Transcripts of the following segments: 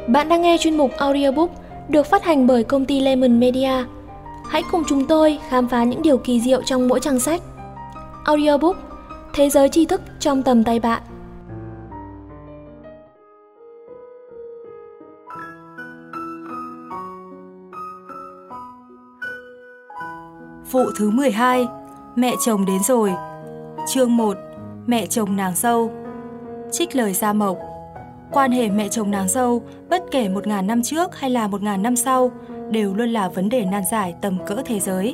Bạn đang nghe chuyên mục audiobook được phát hành bởi công ty Lemon Media. Hãy cùng chúng tôi khám phá những điều kỳ diệu trong mỗi trang sách. Audiobook, thế giới tri thức trong tầm tay bạn. Vụ thứ 12, mẹ chồng đến rồi. Chương 1, mẹ chồng nàng dâu. Trích lời Gia Mộc. Quan hệ mẹ chồng nàng dâu, bất kể 1000 năm trước hay là 1000 năm sau, đều luôn là vấn đề nan giải tầm cỡ thế giới.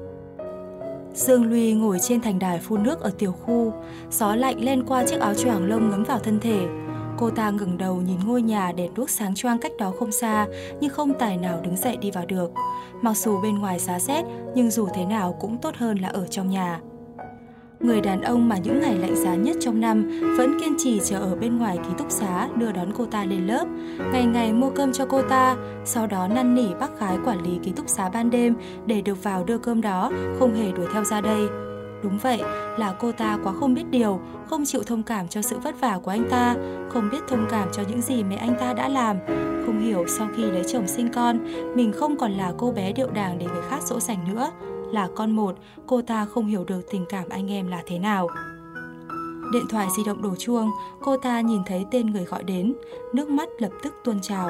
Dương Luy ngồi trên thành đài phun nước ở tiểu khu, gió lạnh len qua chiếc áo choàng lông ngấm vào thân thể. Cô ta ngẩng đầu nhìn ngôi nhà đèn đuốc sáng choang cách đó không xa, nhưng không tài nào đứng dậy đi vào được. Mặc dù bên ngoài giá rét, nhưng dù thế nào cũng tốt hơn là ở trong nhà. Người đàn ông mà những ngày lạnh giá nhất trong năm vẫn kiên trì chờ ở bên ngoài ký túc xá đưa đón cô ta lên lớp, ngày ngày mua cơm cho cô ta, sau đó năn nỉ bác gái quản lý ký túc xá ban đêm để được vào đưa cơm đó, không hề đuổi theo ra đây. Đúng vậy, là cô ta quá không biết điều, không chịu thông cảm cho sự vất vả của anh ta, không biết thông cảm cho những gì mẹ anh ta đã làm, không hiểu sau khi lấy chồng sinh con, mình không còn là cô bé điệu đàng để người khác dỗ dành nữa. Là con một, cô ta không hiểu được tình cảm anh em là thế nào. Điện thoại di động đổ chuông, cô ta nhìn thấy tên người gọi đến, nước mắt lập tức tuôn trào.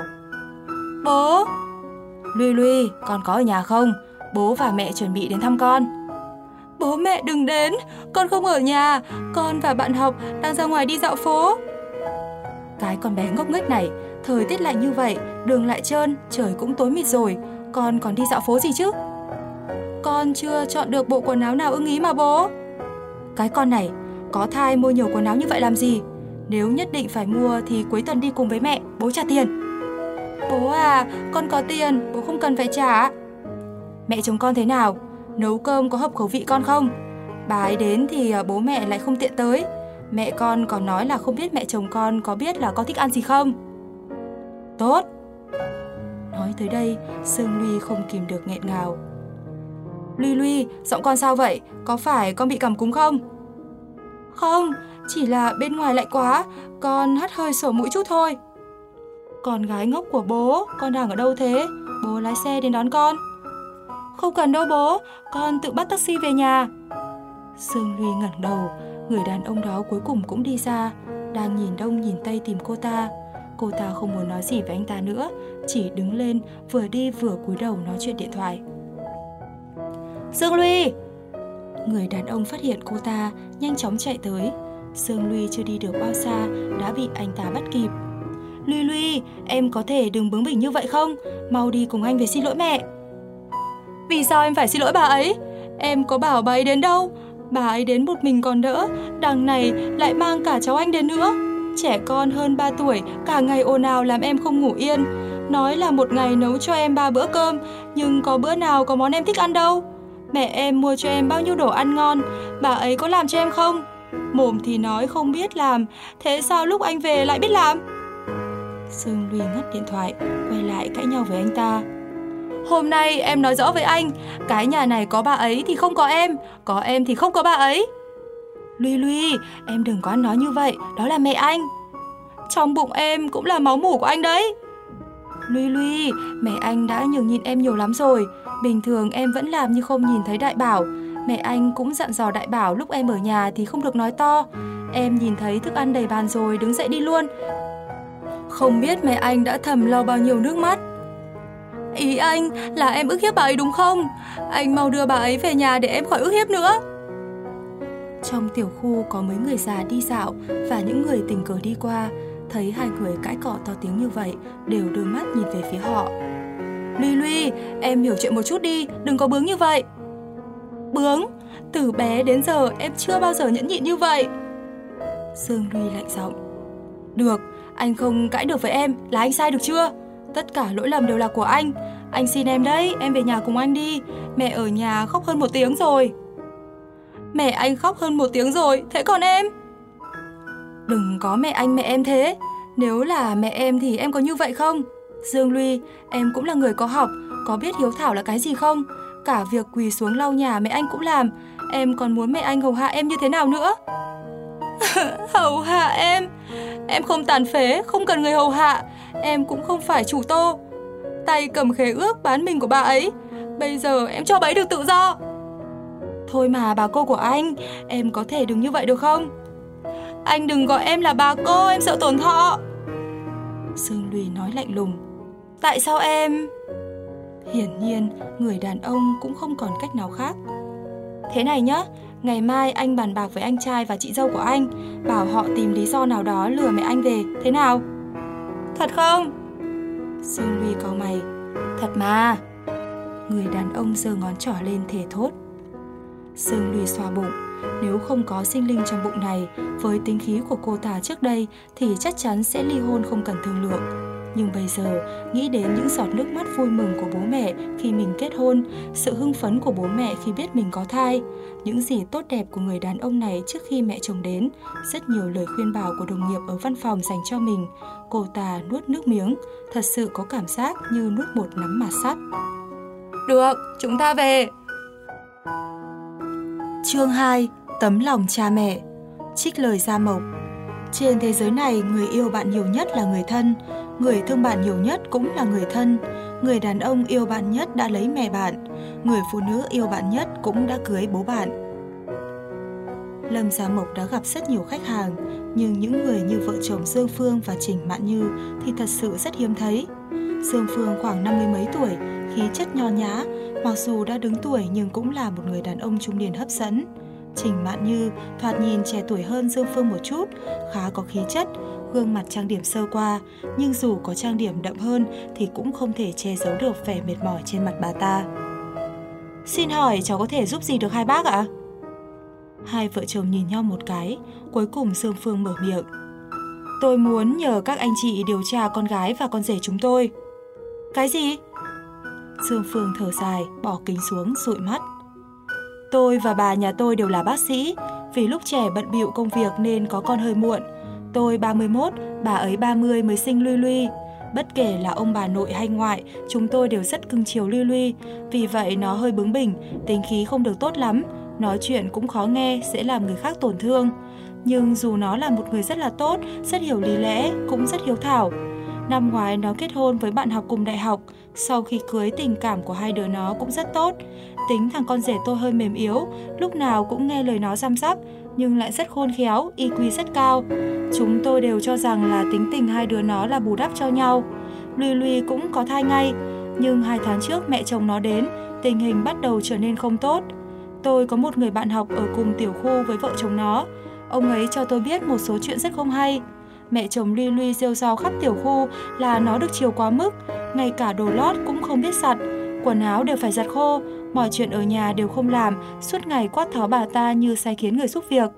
Bố! Luy Luy, con có ở nhà không? Bố và mẹ chuẩn bị đến thăm con. Bố mẹ đừng đến, con không ở nhà, con và bạn học đang ra ngoài đi dạo phố. Cái con bé ngốc nghếch này, thời tiết lạnh như vậy, đường lại trơn, trời cũng tối mịt rồi, con còn đi dạo phố gì chứ? Con chưa chọn được bộ quần áo nào ưng ý mà bố. Cái con này, có thai mua nhiều quần áo như vậy làm gì? Nếu nhất định phải mua thì cuối tuần đi cùng với mẹ, bố trả tiền. Bố à, con có tiền, bố không cần phải trả. Mẹ chồng con thế nào? Nấu cơm có hợp khẩu vị con không? Bà ấy đến thì bố mẹ lại không tiện tới. Mẹ con còn nói là không biết mẹ chồng con có biết là con thích ăn gì không? Tốt. Nói tới đây, Dương Luy không kìm được nghẹn ngào. Luy Luy, giọng con sao vậy? Có phải con bị cảm cúm không? Không, chỉ là bên ngoài lạnh quá, con hắt hơi sổ mũi chút thôi. Con gái ngốc của bố, con đang ở đâu thế? Bố lái xe đến đón con. Không cần đâu bố, con tự bắt taxi về nhà. Dương Luy ngẩng đầu, người đàn ông đó cuối cùng cũng đi ra, đang nhìn đông nhìn tây tìm cô ta. Cô ta không muốn nói gì với anh ta nữa, chỉ đứng lên vừa đi vừa cúi đầu nói chuyện điện thoại. Dương Luy! Người đàn ông phát hiện cô ta, nhanh chóng chạy tới. Dương Luy chưa đi được bao xa đã bị anh ta bắt kịp. Luy Luy, em có thể đừng bướng bỉnh như vậy không? Mau đi cùng anh về xin lỗi mẹ. Vì sao em phải xin lỗi bà ấy? Em có bảo bà ấy đến đâu? Bà ấy đến một mình còn đỡ, đằng này lại mang cả cháu anh đến nữa. Trẻ con hơn 3 tuổi, cả ngày ồn ào làm em không ngủ yên. Nói là một ngày nấu cho em 3 bữa cơm, nhưng có bữa nào có món em thích ăn đâu. Mẹ em mua cho em bao nhiêu đồ ăn ngon, bà ấy có làm cho em không? Mồm thì nói không biết làm, thế sao lúc anh về lại biết làm? Dương Luy ngắt điện thoại, quay lại cãi nhau với anh ta. Hôm nay em nói rõ với anh, cái nhà này có bà ấy thì không có em thì không có bà ấy. Luy Luy, em đừng có ăn nói như vậy, đó là mẹ anh. Trong bụng em cũng là máu mủ của anh đấy. Luy Luy, mẹ anh đã nhường nhịn em nhiều lắm rồi. Bình thường em vẫn làm như không nhìn thấy Đại Bảo. Mẹ anh cũng dặn dò Đại Bảo lúc em ở nhà thì không được nói to. Em nhìn thấy thức ăn đầy bàn rồi đứng dậy đi luôn. Không biết mẹ anh đã thầm lau bao nhiêu nước mắt. Ý anh là em ức hiếp bà ấy đúng không? Anh mau đưa bà ấy về nhà để em khỏi ức hiếp nữa. Trong tiểu khu có mấy người già đi dạo và những người tình cờ đi qua, thấy hai người cãi cọ to tiếng như vậy, đều đưa mắt nhìn về phía họ. Luy Luy, em hiểu chuyện một chút đi, đừng có bướng như vậy. Bướng? Từ bé đến giờ em chưa bao giờ nhẫn nhịn như vậy. Dương Luy lạnh giọng. Được, anh không cãi được với em, là anh sai được chưa? Tất cả lỗi lầm đều là của anh xin em đấy, em về nhà cùng anh đi. Mẹ ở nhà khóc hơn 1 tiếng rồi. Mẹ anh khóc hơn 1 tiếng rồi, thế còn em? Đừng có mẹ anh mẹ em thế. Nếu là mẹ em thì em có như vậy không? Dương Luy, em cũng là người có học, có biết hiếu thảo là cái gì không? Cả việc quỳ xuống lau nhà mẹ anh cũng làm. Em còn muốn mẹ anh hầu hạ em như thế nào nữa? Hầu hạ em? Em không tàn phế, không cần người hầu hạ. em cũng không phải chủ Tô. Tay cầm khế ước bán mình của bà ấy, bây giờ em cho bà ấy được tự do. Thôi mà bà cô của anh, em có thể đừng như vậy được không? Anh đừng gọi em là bà cô, em sợ tổn thọ. Sương Lùi nói lạnh lùng. Tại sao em? Hiển nhiên, người đàn ông cũng không còn cách nào khác. Thế này nhá, ngày mai anh bàn bạc với anh trai và chị dâu của anh, bảo họ tìm lý do nào đó lừa mẹ anh về, thế nào? Thật không? Sương Lùi cau mày. Thật mà. Người đàn ông giơ ngón trỏ lên thề thốt. Sương Lùi xoa bụng. Nếu không có sinh linh trong bụng này, với tính khí của cô ta trước đây thì chắc chắn sẽ ly hôn không cần thương lượng. Nhưng bây giờ, nghĩ đến những giọt nước mắt vui mừng của bố mẹ khi mình kết hôn, sự hưng phấn của bố mẹ khi biết mình có thai, những gì tốt đẹp của người đàn ông này trước khi mẹ chồng đến, rất nhiều lời khuyên bảo của đồng nghiệp ở văn phòng dành cho mình, cô ta nuốt nước miếng, thật sự có cảm giác như nuốt một nắm mạt sắt. Được, chúng ta về. Chương 2. Tấm lòng cha mẹ. Trích lời Gia Mộc. Trên thế giới này, người yêu bạn nhiều nhất là người thân, người thương bạn nhiều nhất cũng là người thân. Người đàn ông yêu bạn nhất đã lấy mẹ bạn, người phụ nữ yêu bạn nhất cũng đã cưới bố bạn. Lâm Gia Mộc đã gặp rất nhiều khách hàng, nhưng những người như vợ chồng Dương Phương và Trình Mạn Như thì thật sự rất hiếm thấy. Dương Phương khoảng 50 mấy tuổi, khí chất nho nhã, mặc dù đã đứng tuổi nhưng cũng là một người đàn ông trung niên hấp dẫn. Trình Mạn Như thoạt nhìn trẻ tuổi hơn Dương Phương một chút, khá có khí chất, gương mặt trang điểm sơ qua, nhưng dù có trang điểm đậm hơn thì cũng không thể che giấu được vẻ mệt mỏi trên mặt bà ta. Xin hỏi cháu có thể giúp gì được hai bác ạ? Hai vợ chồng nhìn nhau một cái, cuối cùng Dương Phương mở miệng. Tôi muốn nhờ các anh chị điều tra con gái và con rể chúng tôi. Cái gì? Dương Phương thở dài, bỏ kính xuống, dụi mắt. Tôi và bà nhà tôi đều là bác sĩ, vì lúc trẻ bận bịu công việc nên có con hơi muộn. Tôi 31, bà ấy 30 mới sinh Luy Luy. Bất kể là ông bà nội hay ngoại, chúng tôi đều rất cưng chiều Luy Luy. Vì vậy nó hơi bướng bỉnh, tính khí không được tốt lắm, nói chuyện cũng khó nghe, sẽ làm người khác tổn thương. Nhưng dù nó là một người rất là tốt, rất hiểu lý lẽ, cũng rất hiếu thảo. Năm ngoái nó kết hôn với bạn học cùng đại học, sau khi cưới tình cảm của hai đứa nó cũng rất tốt. Tính thằng con rể tôi hơi mềm yếu, lúc nào cũng nghe lời nó răm rắp, nhưng lại rất khôn khéo, IQ rất cao. Chúng tôi đều cho rằng là tính tình hai đứa nó là bù đắp cho nhau. Luy Luy cũng có thai ngay, nhưng 2 tháng trước mẹ chồng nó đến, tình hình bắt đầu trở nên không tốt. Tôi có một người bạn học ở cùng tiểu khu với vợ chồng nó. Ông ấy cho tôi biết một số chuyện rất không hay. Mẹ chồng Luy Luy rêu rao khắp tiểu khu là nó được chiều quá mức, ngay cả đồ lót cũng không biết giặt, quần áo đều phải giặt khô, mọi chuyện ở nhà đều không làm, suốt ngày quát tháo bà ta như sai khiến người giúp việc.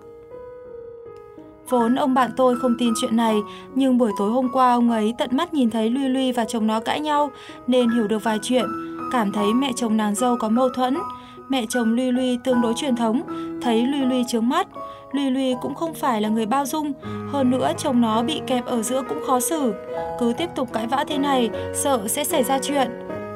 Vốn ông bạn tôi không tin chuyện này, nhưng buổi tối hôm qua ông ấy tận mắt nhìn thấy Luy Luy và chồng nó cãi nhau, nên hiểu được vài chuyện, cảm thấy mẹ chồng nàng dâu có mâu thuẫn. Mẹ chồng Luy Luy tương đối truyền thống, thấy Luy Luy chướng mắt. Luy Luy cũng không phải là người bao dung, hơn nữa chồng nó bị kẹp ở giữa cũng khó xử. Cứ tiếp tục cãi vã thế này, sợ sẽ xảy ra chuyện.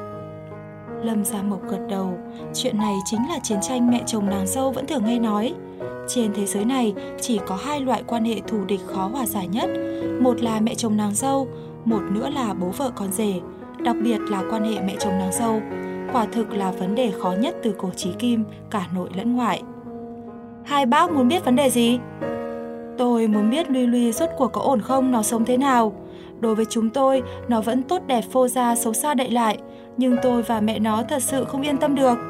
Lâm Gia Mộc gật đầu, chuyện này chính là chiến tranh mẹ chồng nàng dâu vẫn thường nghe nói. Trên thế giới này chỉ có 2 loại quan hệ thù địch khó hòa giải nhất, một là mẹ chồng nàng dâu, một nữa là bố vợ con rể, đặc biệt là quan hệ mẹ chồng nàng dâu. Quả thực là vấn đề khó nhất từ cổ chí kim, cả nội lẫn ngoại. Hai bác muốn biết vấn đề gì? Tôi muốn biết Luy Luy rốt cuộc có ổn không, nó sống thế nào. Đối với chúng tôi, nó vẫn tốt đẹp phô ra xấu xa đậy lại, nhưng tôi và mẹ nó thật sự không yên tâm được.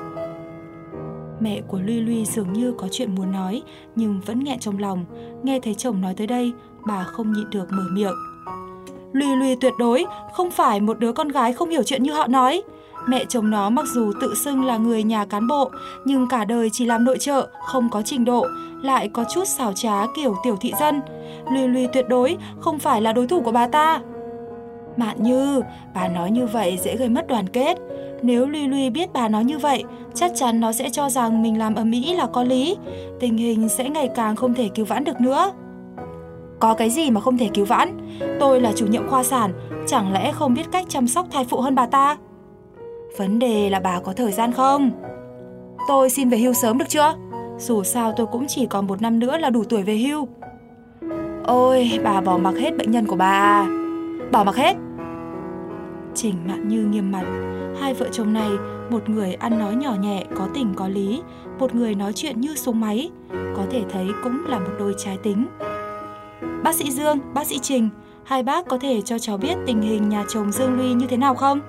Mẹ của Luy Luy dường như có chuyện muốn nói, nhưng vẫn nghẹn trong lòng. Nghe thấy chồng nói tới đây, bà không nhịn được mở miệng. Luy Luy tuyệt đối không phải một đứa con gái không hiểu chuyện như họ nói. Mẹ chồng nó mặc dù tự xưng là người nhà cán bộ, nhưng cả đời chỉ làm nội trợ, không có trình độ, lại có chút xảo trá kiểu tiểu thị dân. Luy Luy tuyệt đối không phải là đối thủ của bà ta. Mạn Như, bà nói như vậy dễ gây mất đoàn kết. Nếu Luy Luy biết bà nói như vậy, chắc chắn nó sẽ cho rằng mình làm ầm ĩ là có lý. Tình hình sẽ ngày càng không thể cứu vãn được nữa. Có cái gì mà không thể cứu vãn? Tôi là chủ nhiệm khoa sản, chẳng lẽ không biết cách chăm sóc thai phụ hơn bà ta? Vấn đề là bà có thời gian không? Tôi xin về hưu sớm được chưa? Dù sao tôi cũng chỉ còn 1 năm nữa là đủ tuổi về hưu. Ôi, bà bỏ mặc hết bệnh nhân của bà. Bỏ mặc hết? Trình Mạn Như nghiêm mặt. Hai vợ chồng này, một người ăn nói nhỏ nhẹ, có tình có lý, một người nói chuyện như súng máy, có thể thấy cũng là một đôi trái tính. Bác sĩ Dương, bác sĩ Trình, hai bác có thể cho cháu biết tình hình nhà chồng Dương Luy như thế nào không?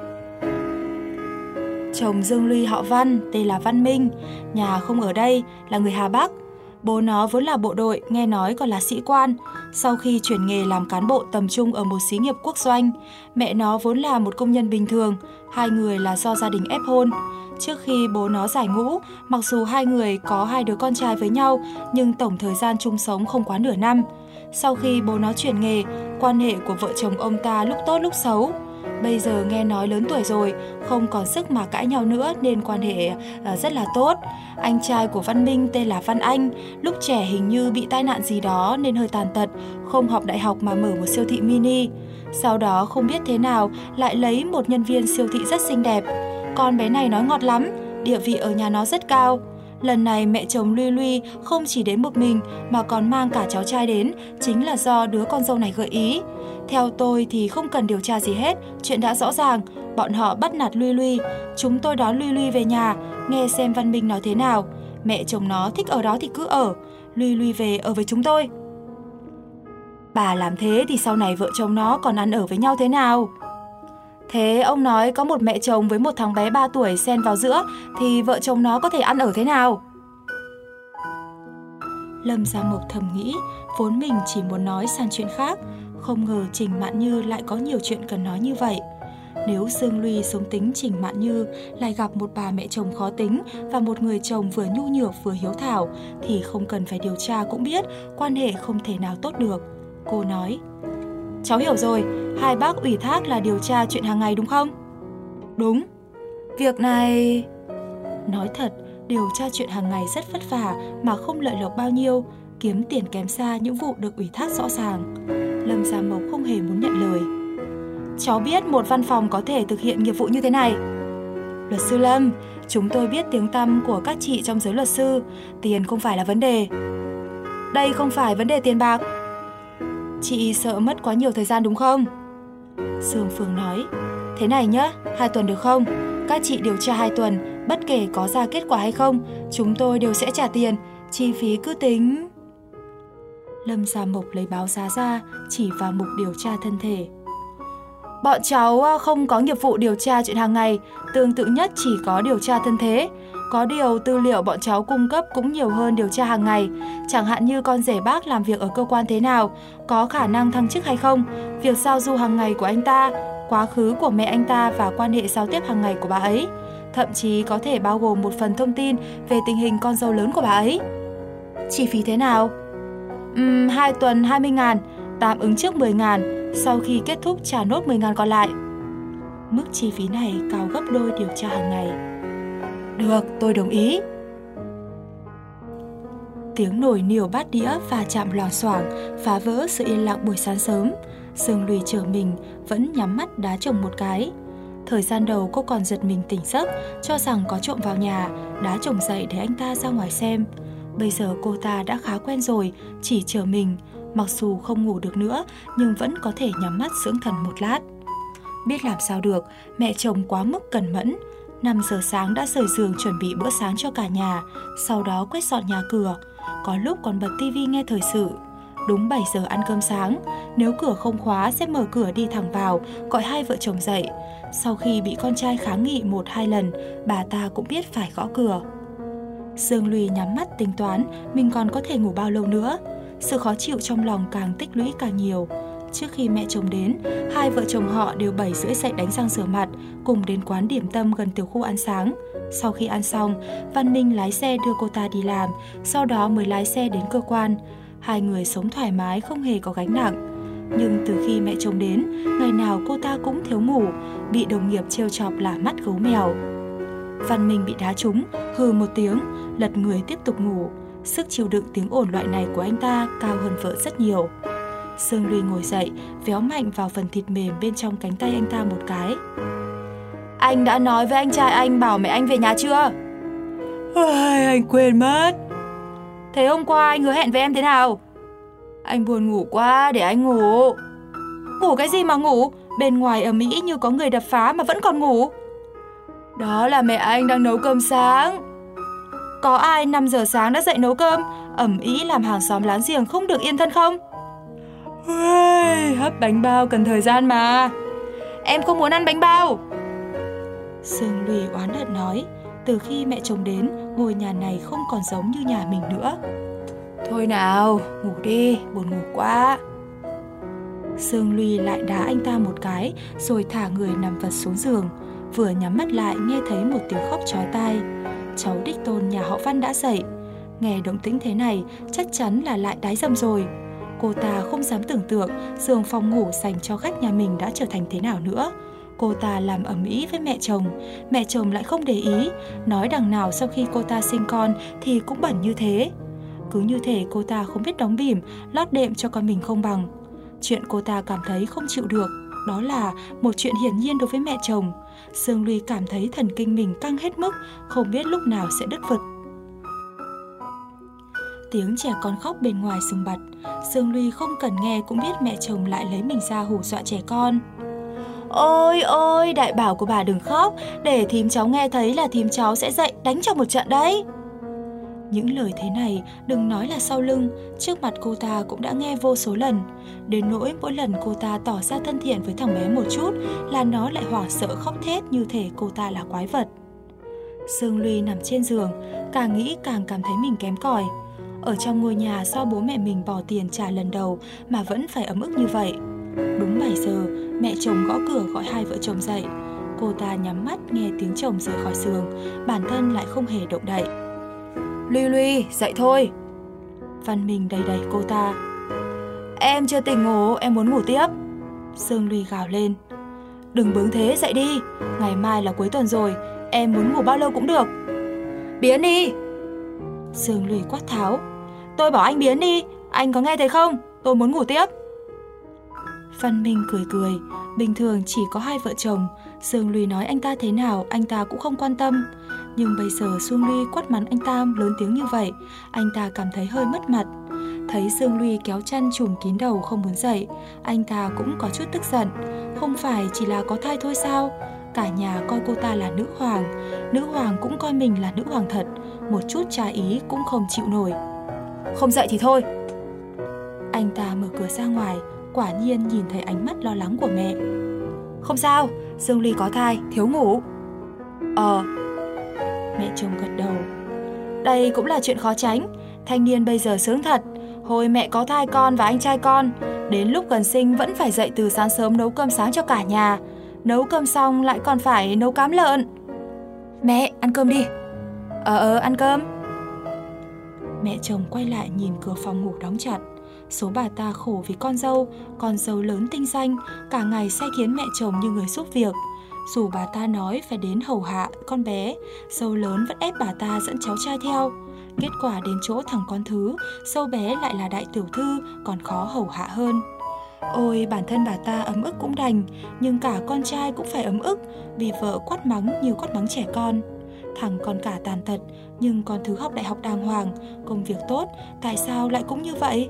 Chồng Dương Luy họ Văn, tên là Văn Minh, nhà không ở đây, là người Hà Bắc. Bố nó vốn là bộ đội, nghe nói còn là sĩ quan. Sau khi chuyển nghề làm cán bộ tầm trung ở một xí nghiệp quốc doanh, mẹ nó vốn là một công nhân bình thường, hai người là do gia đình ép hôn. Trước khi bố nó giải ngũ, mặc dù hai người có hai đứa con trai với nhau, nhưng tổng thời gian chung sống không quá nửa năm. Sau khi bố nó chuyển nghề, quan hệ của vợ chồng ông ta lúc tốt lúc xấu. Bây giờ nghe nói lớn tuổi rồi, không còn sức mà cãi nhau nữa nên quan hệ rất là tốt. Anh trai của Văn Minh tên là Văn Anh, lúc trẻ hình như bị tai nạn gì đó nên hơi tàn tật, không học đại học mà mở một siêu thị mini. Sau đó không biết thế nào lại lấy một nhân viên siêu thị rất xinh đẹp. Con bé này nói ngọt lắm, địa vị ở nhà nó rất cao. Lần này mẹ chồng Luy Luy không chỉ đến một mình mà còn mang cả cháu trai đến, chính là do đứa con dâu này gợi ý. Theo tôi thì không cần điều tra gì hết, chuyện đã rõ ràng, bọn họ bắt nạt Luy Luy. Chúng tôi đón Luy Luy về nhà, nghe xem Văn Minh nói thế nào. Mẹ chồng nó thích ở đó thì cứ ở, Luy Luy về ở với chúng tôi. Bà làm thế thì sau này vợ chồng nó còn ăn ở với nhau thế nào? Thế ông nói có một mẹ chồng với một thằng bé 3 tuổi xen vào giữa thì vợ chồng nó có thể ăn ở thế nào? Lâm Gia Mộc thầm nghĩ, vốn mình chỉ muốn nói sang chuyện khác, không ngờ Trình Mạn Như lại có nhiều chuyện cần nói như vậy. Nếu Dương Luy sống tính Trình Mạn Như lại gặp một bà mẹ chồng khó tính và một người chồng vừa nhu nhược vừa hiếu thảo thì không cần phải điều tra cũng biết quan hệ không thể nào tốt được. Cô nói, cháu hiểu rồi, hai bác ủy thác là điều tra chuyện hàng ngày đúng không? Đúng. Việc này... Nói thật, điều tra chuyện hàng ngày rất vất vả mà không lợi lộc bao nhiêu, kiếm tiền kém xa những vụ được ủy thác rõ ràng. Lâm Gia Mộc không hề muốn nhận lời. Cháu biết một văn phòng có thể thực hiện nghiệp vụ như thế này. Luật sư Lâm, chúng tôi biết tiếng tăm của các chị trong giới luật sư, tiền không phải là vấn đề. Đây không phải vấn đề tiền bạc. Chị sợ mất quá nhiều thời gian đúng không? Dương Phương nói, thế này nhá, 2 tuần được không? Các chị điều tra 2 tuần, bất kể có ra kết quả hay không, chúng tôi đều sẽ trả tiền, chi phí cứ tính. Lâm Gia Mộc lấy báo giá ra, chỉ vào mục điều tra thân thể. Bọn cháu không có nghiệp vụ điều tra chuyện hàng ngày, tương tự nhất chỉ có điều tra thân thế. Có điều tư liệu bọn cháu cung cấp cũng nhiều hơn điều tra hàng ngày. Chẳng hạn như con rể bác làm việc ở cơ quan thế nào, có khả năng thăng chức hay không, việc giao du hàng ngày của anh ta, quá khứ của mẹ anh ta và quan hệ giao tiếp hàng ngày của bà ấy. Thậm chí có thể bao gồm một phần thông tin về tình hình con dâu lớn của bà ấy. Chi phí thế nào? 2 tuần 20.000, tạm ứng trước 10.000, sau khi kết thúc trả nốt 10.000 còn lại. Mức chi phí này cao gấp đôi điều tra hàng ngày. Được, tôi đồng ý. Tiếng nồi niêu bát đĩa và chạm loảng xoảng phá vỡ sự yên lặng buổi sáng sớm. Dương Luy trở mình vẫn nhắm mắt đá chồng một cái. Thời gian đầu cô còn giật mình tỉnh giấc, cho rằng có trộm vào nhà, đá chồng dậy để anh ta ra ngoài xem. Bây giờ cô ta đã khá quen rồi, chỉ chờ mình. Mặc dù không ngủ được nữa, nhưng vẫn có thể nhắm mắt dưỡng thần một lát. Biết làm sao được, mẹ chồng quá mức cẩn mẫn. 5 giờ sáng đã rời giường chuẩn bị bữa sáng cho cả nhà, sau đó quét dọn nhà cửa. Có lúc còn bật tivi nghe thời sự. Đúng 7 giờ ăn cơm sáng, nếu cửa không khóa sẽ mở cửa đi thẳng vào, gọi hai vợ chồng dậy. Sau khi bị con trai kháng nghị 1-2 lần, bà ta cũng biết phải gõ cửa. Dương Luy nhắm mắt tính toán mình còn có thể ngủ bao lâu nữa. Sự khó chịu trong lòng càng tích lũy càng nhiều. Trước khi mẹ chồng đến, hai vợ chồng họ đều 7 rưỡi dậy đánh răng rửa mặt, cùng đến quán điểm tâm gần tiểu khu ăn sáng. Sau khi ăn xong, Văn Minh lái xe đưa cô ta đi làm, sau đó mới lái xe đến cơ quan. Hai người sống thoải mái, không hề có gánh nặng. Nhưng từ khi mẹ chồng đến, ngày nào cô ta cũng thiếu ngủ, bị đồng nghiệp trêu chọc là mắt gấu mèo. Văn Minh bị đá trúng, hừ một tiếng, lật người tiếp tục ngủ. Sức chịu đựng tiếng ồn loại này của anh ta cao hơn vợ rất nhiều. Dương Luy ngồi dậy, véo mạnh vào phần thịt mềm bên trong cánh tay anh ta một cái. Anh đã nói với anh trai anh bảo mẹ anh về nhà chưa? Anh quên mất. Thế hôm qua anh hứa hẹn với em thế nào? Anh buồn ngủ quá, để anh ngủ. Ngủ cái gì mà ngủ? Bên ngoài ầm ĩ như có người đập phá mà vẫn còn ngủ. Đó là mẹ anh đang nấu cơm sáng. Có ai 5 giờ sáng đã dậy nấu cơm, ầm ĩ làm hàng xóm láng giềng không được yên thân không? Hấp bánh bao cần thời gian mà. Em không muốn ăn bánh bao. Sương Lùi oán hận nói. Từ khi mẹ chồng đến, ngôi nhà này không còn giống như nhà mình nữa. Thôi nào, ngủ đi, buồn ngủ quá. Sương Lùi lại đá anh ta một cái, rồi thả người nằm vật xuống giường. Vừa nhắm mắt lại nghe thấy một tiếng khóc chói tai. Cháu đích tôn nhà họ Văn đã dậy. Nghe động tĩnh thế này, chắc chắn là lại đái dầm rồi. Cô ta không dám tưởng tượng giường phòng ngủ dành cho khách nhà mình đã trở thành thế nào nữa. Cô ta làm ầm ĩ với mẹ chồng lại không để ý, nói đằng nào sau khi cô ta sinh con thì cũng bẩn như thế. Cứ như thể cô ta không biết đóng bỉm, lót đệm cho con mình không bằng. Chuyện cô ta cảm thấy không chịu được, đó là một chuyện hiển nhiên đối với mẹ chồng. Sương Lùi cảm thấy thần kinh mình căng hết mức, không biết lúc nào sẽ đứt vực. Tiếng trẻ con khóc bên ngoài sừng bặt. Sương Lùi không cần nghe cũng biết mẹ chồng lại lấy mình ra hù dọa trẻ con. Ôi ôi, đại bảo của bà đừng khóc, để thím cháu nghe thấy là thím cháu sẽ dậy đánh cho một trận đấy. Những lời thế này đừng nói là sau lưng, trước mặt cô ta cũng đã nghe vô số lần. Đến nỗi mỗi lần cô ta tỏ ra thân thiện với thằng bé một chút là nó lại hoảng sợ khóc thét như thể cô ta là quái vật. Sương Lùi nằm trên giường, càng nghĩ càng cảm thấy mình kém cỏi. Ở trong ngôi nhà do bố mẹ mình bỏ tiền trả lần đầu mà vẫn phải ấm ức như vậy. Đúng 7 giờ, mẹ chồng gõ cửa gọi hai vợ chồng dậy. Cô ta nhắm mắt nghe tiếng chồng rời khỏi giường, bản thân lại không hề động đậy. Lùi Lùi, dậy thôi. Văn Minh đẩy đẩy cô ta. Em chưa tỉnh ngủ, em muốn ngủ tiếp. Sương Lùi gào lên. Đừng bướng thế, dậy đi. Ngày mai là cuối tuần rồi, em muốn ngủ bao lâu cũng được. Biến đi. Sương Lùi quát tháo. Tôi bảo anh biến đi, anh có nghe thấy không? Tôi muốn ngủ tiếp. Văn Minh cười cười. Bình thường chỉ có hai vợ chồng, Sương Lùi nói anh ta thế nào anh ta cũng không quan tâm. Nhưng bây giờ Sương Lùi quát mắng anh ta lớn tiếng như vậy, anh ta cảm thấy hơi mất mặt. Thấy Sương Lùi kéo chăn trùm kín đầu không muốn dậy, anh ta cũng có chút tức giận. Không phải chỉ là có thai thôi sao? Cả nhà coi cô ta là nữ hoàng cũng coi mình là nữ hoàng thật, một chút trái ý cũng không chịu nổi. Không dậy thì thôi. Anh ta mở cửa ra ngoài, quả nhiên nhìn thấy ánh mắt lo lắng của mẹ. Không sao, Sương Lùi có thai, thiếu ngủ. Mẹ chồng gật đầu. Đây cũng là chuyện khó tránh. Thanh niên bây giờ sướng thật. Hồi mẹ có thai con và anh trai con, đến lúc gần sinh vẫn phải dậy từ sáng sớm nấu cơm sáng cho cả nhà. Nấu cơm xong lại còn phải nấu cám lợn. Mẹ, ăn cơm đi. Ăn cơm. Mẹ chồng quay lại nhìn cửa phòng ngủ đóng chặt. Số bà ta khổ vì con dâu lớn tinh danh, cả ngày sai khiến mẹ chồng như người giúp việc. Dù bà ta nói phải đến hầu hạ con bé, dâu lớn vẫn ép bà ta dẫn cháu trai theo. Kết quả đến chỗ thằng con thứ, dâu bé lại là đại tiểu thư, còn khó hầu hạ hơn. Ôi, bản thân bà ta ấm ức cũng đành, nhưng cả con trai cũng phải ấm ức, vì vợ quát mắng như quát mắng trẻ con. Thằng con cả tàn tật, nhưng con thứ học đại học đàng hoàng, công việc tốt, tại sao lại cũng như vậy?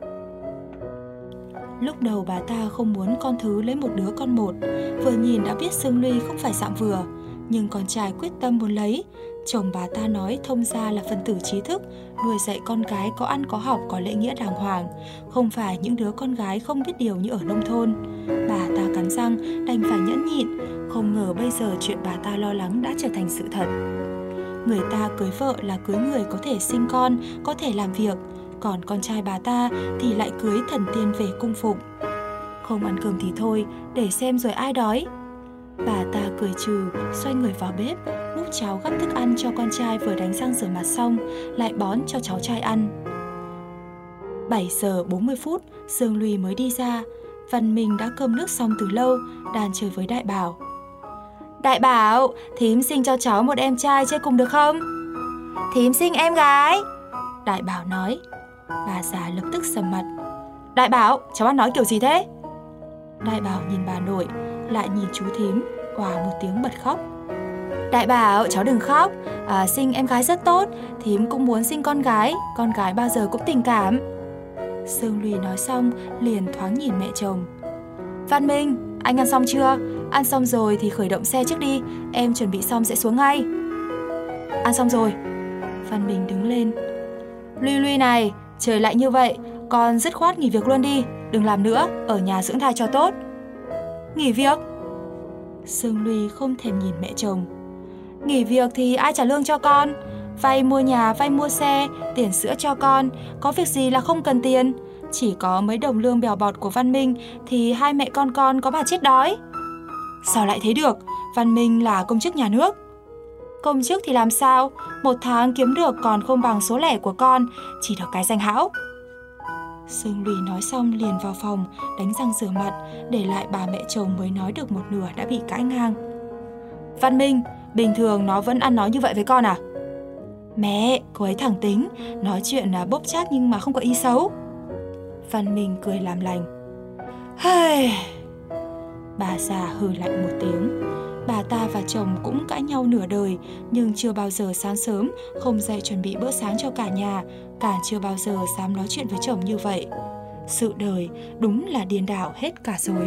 Lúc đầu bà ta không muốn con thứ lấy một đứa con một, vừa nhìn đã biết Sương Lùi không phải dạng vừa, nhưng con trai quyết tâm muốn lấy. Chồng bà ta nói thông gia là phần tử trí thức, nuôi dạy con gái có ăn có học có lễ nghĩa đàng hoàng, không phải những đứa con gái không biết điều như ở nông thôn. Bà ta cắn răng đành phải nhẫn nhịn, không ngờ bây giờ chuyện bà ta lo lắng đã trở thành sự thật. Người ta cưới vợ là cưới người có thể sinh con, có thể làm việc, còn con trai bà ta thì lại cưới thần tiên về cung phụng. Không ăn cơm thì thôi, để xem rồi ai đói. Bà ta cười trừ, xoay người vào bếp, múc cháo gắp thức ăn cho con trai vừa đánh răng rửa mặt xong, lại bón cho cháu trai ăn. 7 giờ 40 phút, Sương Lùi mới đi ra. Văn Minh đã cơm nước xong từ lâu, đàn chơi với Đại Bảo. Đại Bảo, thím sinh cho cháu một em trai chơi cùng được không? Thím sinh em gái. Đại Bảo nói. Bà già lập tức sầm mặt. Đại Bảo, cháu ăn nói kiểu gì thế? Đại Bảo nhìn bà nội, lại nhìn chú thím, òa một tiếng bật khóc. Đại Bảo, cháu đừng khóc, sinh em gái rất tốt, thím cũng muốn sinh con gái bao giờ cũng tình cảm. Sương Lùi nói xong liền thoáng nhìn mẹ chồng. Văn Minh, Anh ăn xong chưa? Ăn xong rồi thì khởi động xe trước đi, em chuẩn bị xong sẽ xuống ngay. Ăn xong rồi. Văn Minh đứng lên. Luy này, trời lạnh như vậy, con dứt khoát nghỉ việc luôn đi, đừng làm nữa, ở nhà dưỡng thai cho tốt. Nghỉ việc? Sương Luy không thèm nhìn mẹ chồng. Nghỉ việc thì ai trả lương cho con? Vay mua nhà, vay mua xe, tiền sữa cho con, có việc gì là không cần tiền. Chỉ có mấy đồng lương bèo bọt của Văn Minh thì hai mẹ con có mà chết đói. Sao lại thế được? Văn Minh là công chức nhà nước. Công chức thì làm sao? Một tháng kiếm được còn không bằng số lẻ của con, chỉ được cái danh hão. Sương Luy nói xong liền vào phòng, đánh răng rửa mặt, để lại bà mẹ chồng mới nói được một nửa đã bị cãi ngang. Văn Minh, bình thường nó vẫn ăn nói như vậy với con à? Mẹ, cô ấy thẳng tính, nói chuyện là bốc chác nhưng mà không có ý xấu. Văn Minh cười làm lành. Bà già hừ lạnh một tiếng. Bà ta và chồng cũng cãi nhau nửa đời, nhưng chưa bao giờ sáng sớm không dậy chuẩn bị bữa sáng cho cả nhà, càng chưa bao giờ dám nói chuyện với chồng như vậy. Sự đời đúng là điên đảo hết cả rồi.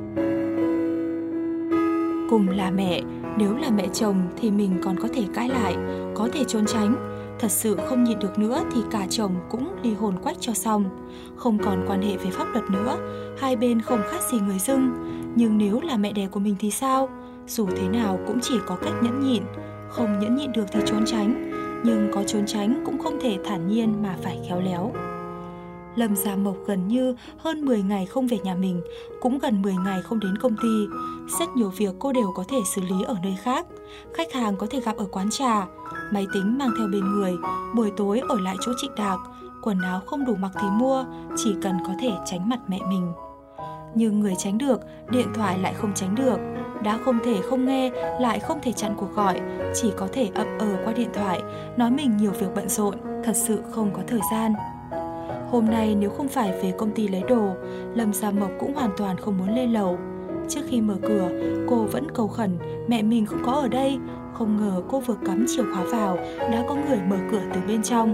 Cùng là mẹ, nếu là mẹ chồng thì mình còn có thể cãi lại, có thể trốn tránh. Thật sự không nhịn được nữa thì cả chồng cũng ly hôn quách cho xong. Không còn quan hệ với pháp luật nữa, hai bên không khác gì người dưng. Nhưng nếu là mẹ đẻ của mình thì sao? Dù thế nào cũng chỉ có cách nhẫn nhịn. Không nhẫn nhịn được thì trốn tránh, nhưng có trốn tránh cũng không thể thản nhiên mà phải khéo léo. Lâm Gia Mộc gần như hơn 10 ngày không về nhà mình, cũng gần 10 ngày không đến công ty. Rất nhiều việc cô đều có thể xử lý ở nơi khác. Khách hàng có thể gặp ở quán trà, máy tính mang theo bên người, buổi tối ở lại chỗ Trịnh Đạc, quần áo không đủ mặc thì mua, chỉ cần có thể tránh mặt mẹ mình. Nhưng người tránh được, điện thoại lại không tránh được. Đã không thể không nghe, lại không thể chặn cuộc gọi, chỉ có thể ậm qua điện thoại, nói mình nhiều việc bận rộn, thật sự không có thời gian. Hôm nay nếu không phải về công ty lấy đồ, Lâm Gia Mộc cũng hoàn toàn không muốn lên lầu. Trước khi mở cửa, cô vẫn cầu khẩn mẹ mình không có ở đây. Không ngờ cô vừa cắm chìa khóa vào, đã có người mở cửa từ bên trong.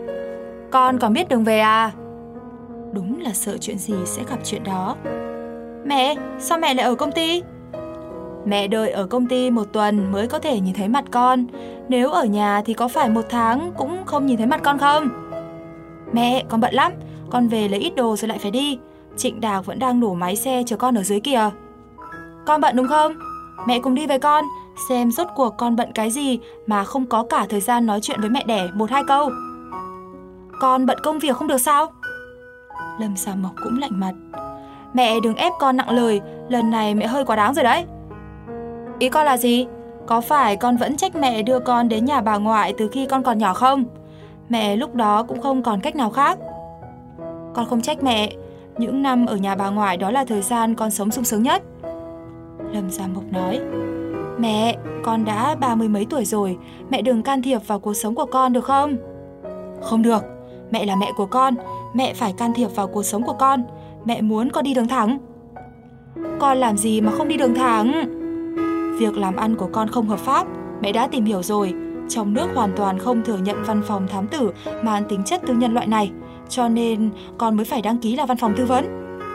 Con còn biết đường về à? Đúng là sợ chuyện gì sẽ gặp chuyện đó. Mẹ, sao mẹ lại ở công ty? Mẹ đợi ở công ty 1 tuần mới có thể nhìn thấy mặt con. Nếu ở nhà thì có phải 1 tháng cũng không nhìn thấy mặt con không? Mẹ, con bận lắm, con về lấy ít đồ rồi lại phải đi. Trịnh Đạc vẫn đang nổ máy xe chờ con ở dưới kìa. Con bận đúng không? Mẹ cùng đi với con, xem rốt cuộc con bận cái gì mà không có cả thời gian nói chuyện với mẹ đẻ 1-2 câu. Con bận công việc không được sao? Lâm Gia Mộc cũng lạnh mặt. Mẹ đừng ép con nặng lời, lần này mẹ hơi quá đáng rồi đấy. Ý con là gì? Có phải con vẫn trách mẹ đưa con đến nhà bà ngoại từ khi con còn nhỏ không? Mẹ lúc đó cũng không còn cách nào khác. Con không trách mẹ, những năm ở nhà bà ngoại đó là thời gian con sống sung sướng nhất. Lâm Gia Mộc nói. Mẹ, con đã 30 mấy tuổi rồi, mẹ đừng can thiệp vào cuộc sống của con được không? Không được, mẹ là mẹ của con, mẹ phải can thiệp vào cuộc sống của con. Mẹ muốn con đi đường thẳng. Con làm gì mà không đi đường thẳng? Việc làm ăn của con không hợp pháp, mẹ đã tìm hiểu rồi. Trong nước hoàn toàn không thừa nhận văn phòng thám tử mang tính chất tư nhân loại này, cho nên con mới phải đăng ký là văn phòng tư vấn.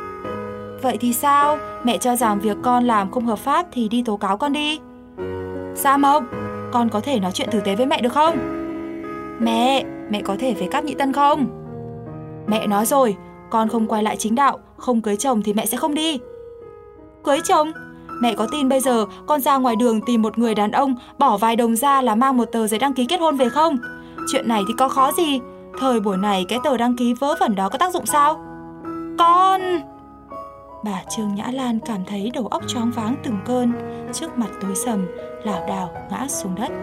Vậy thì sao? Mẹ cho rằng việc con làm không hợp pháp thì đi tố cáo con đi. Gia Mộc, con có thể nói chuyện tử tế với mẹ được không? Mẹ có thể về Cáp Nhĩ Tân không? Mẹ nói rồi, con không quay lại chính đạo, không cưới chồng thì mẹ sẽ không đi. Cưới chồng? Mẹ có tin bây giờ con ra ngoài đường tìm một người đàn ông, bỏ vài đồng ra là mang một tờ giấy đăng ký kết hôn về không? Chuyện này thì có khó gì? Thời buổi này cái tờ đăng ký vớ vẩn đó có tác dụng sao? Con... Bà Trương Nhã Lan cảm thấy đầu óc choáng váng từng cơn, trước mặt tối sầm, lảo đảo ngã xuống đất.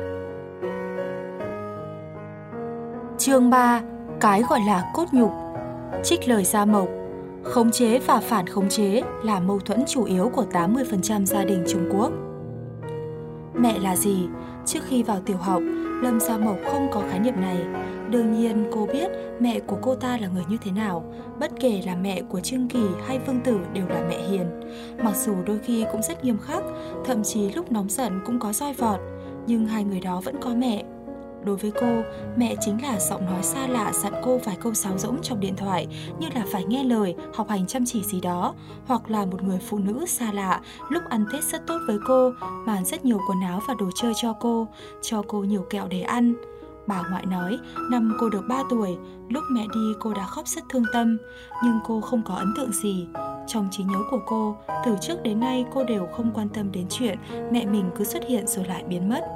Chương 3. Cái gọi là cốt nhục. Trích lời Gia Mộc. Khống chế và phản khống chế là mâu thuẫn chủ yếu của 80% gia đình Trung Quốc. Mẹ là gì? Trước khi vào tiểu học, Lâm Gia Mộc không có khái niệm này. Đương nhiên cô biết mẹ của cô ta là người như thế nào. Bất kể là mẹ của Trương Kỳ hay Vương Tử đều là mẹ hiền. Mặc dù đôi khi cũng rất nghiêm khắc, thậm chí lúc nóng giận cũng có roi vọt, nhưng hai người đó vẫn có mẹ. Đối với cô, mẹ chính là giọng nói xa lạ dặn cô vài câu sáo rỗng trong điện thoại, như là phải nghe lời, học hành chăm chỉ gì đó, hoặc là một người phụ nữ xa lạ lúc ăn Tết rất tốt với cô, mang rất nhiều quần áo và đồ chơi cho cô nhiều kẹo để ăn. Bà ngoại nói, năm cô được 3 tuổi, lúc mẹ đi cô đã khóc rất thương tâm, nhưng cô không có ấn tượng gì. Trong trí nhớ của cô, từ trước đến nay cô đều không quan tâm đến chuyện mẹ mình cứ xuất hiện rồi lại biến mất.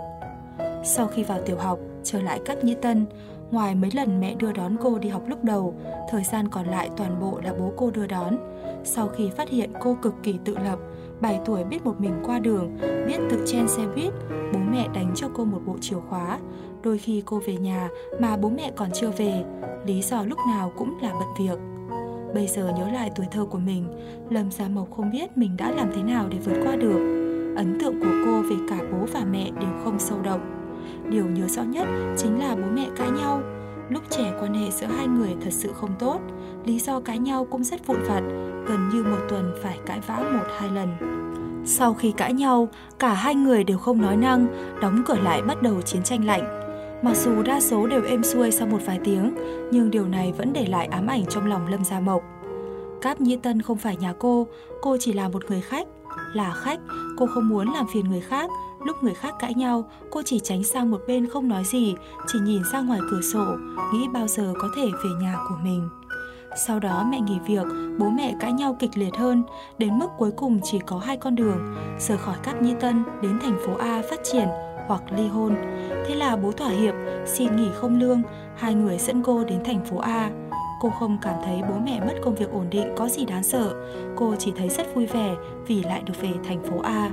Sau khi vào tiểu học, trở lại Cáp Nhĩ Tân, ngoài mấy lần mẹ đưa đón cô đi học lúc đầu, thời gian còn lại toàn bộ là bố cô đưa đón. Sau khi phát hiện cô cực kỳ tự lập, 7 tuổi biết một mình qua đường, biết tự chen xe buýt, bố mẹ đánh cho cô một bộ chìa khóa. Đôi khi cô về nhà mà bố mẹ còn chưa về, lý do lúc nào cũng là bận việc. Bây giờ nhớ lại tuổi thơ của mình, Lâm Gia Mộc không biết mình đã làm thế nào để vượt qua được. Ấn tượng của cô về cả bố và mẹ đều không sâu đậm. Điều nhớ rõ nhất chính là bố mẹ cãi nhau. Lúc trẻ quan hệ giữa hai người thật sự không tốt, lý do cãi nhau cũng rất vụn vặt, gần như một tuần phải cãi vã 1-2 lần. Sau khi cãi nhau, cả hai người đều không nói năng, đóng cửa lại bắt đầu chiến tranh lạnh. Mặc dù đa số đều êm xuôi sau một vài tiếng, nhưng điều này vẫn để lại ám ảnh trong lòng Lâm Gia Mộc. Cáp Nhĩ Tân không phải nhà cô chỉ là một người khách. Là khách, cô không muốn làm phiền người khác. Lúc người khác cãi nhau, cô chỉ tránh sang một bên không nói gì, chỉ nhìn ra ngoài cửa sổ, nghĩ bao giờ có thể về nhà của mình. Sau đó mẹ nghỉ việc, bố mẹ cãi nhau kịch liệt hơn, đến mức cuối cùng chỉ có 2 con đường, rời khỏi Cáp Nhĩ Tân đến thành phố A phát triển hoặc ly hôn. Thế là bố thỏa hiệp, xin nghỉ không lương, hai người dẫn cô đến thành phố A. Cô không cảm thấy bố mẹ mất công việc ổn định có gì đáng sợ, cô chỉ thấy rất vui vẻ vì lại được về thành phố A.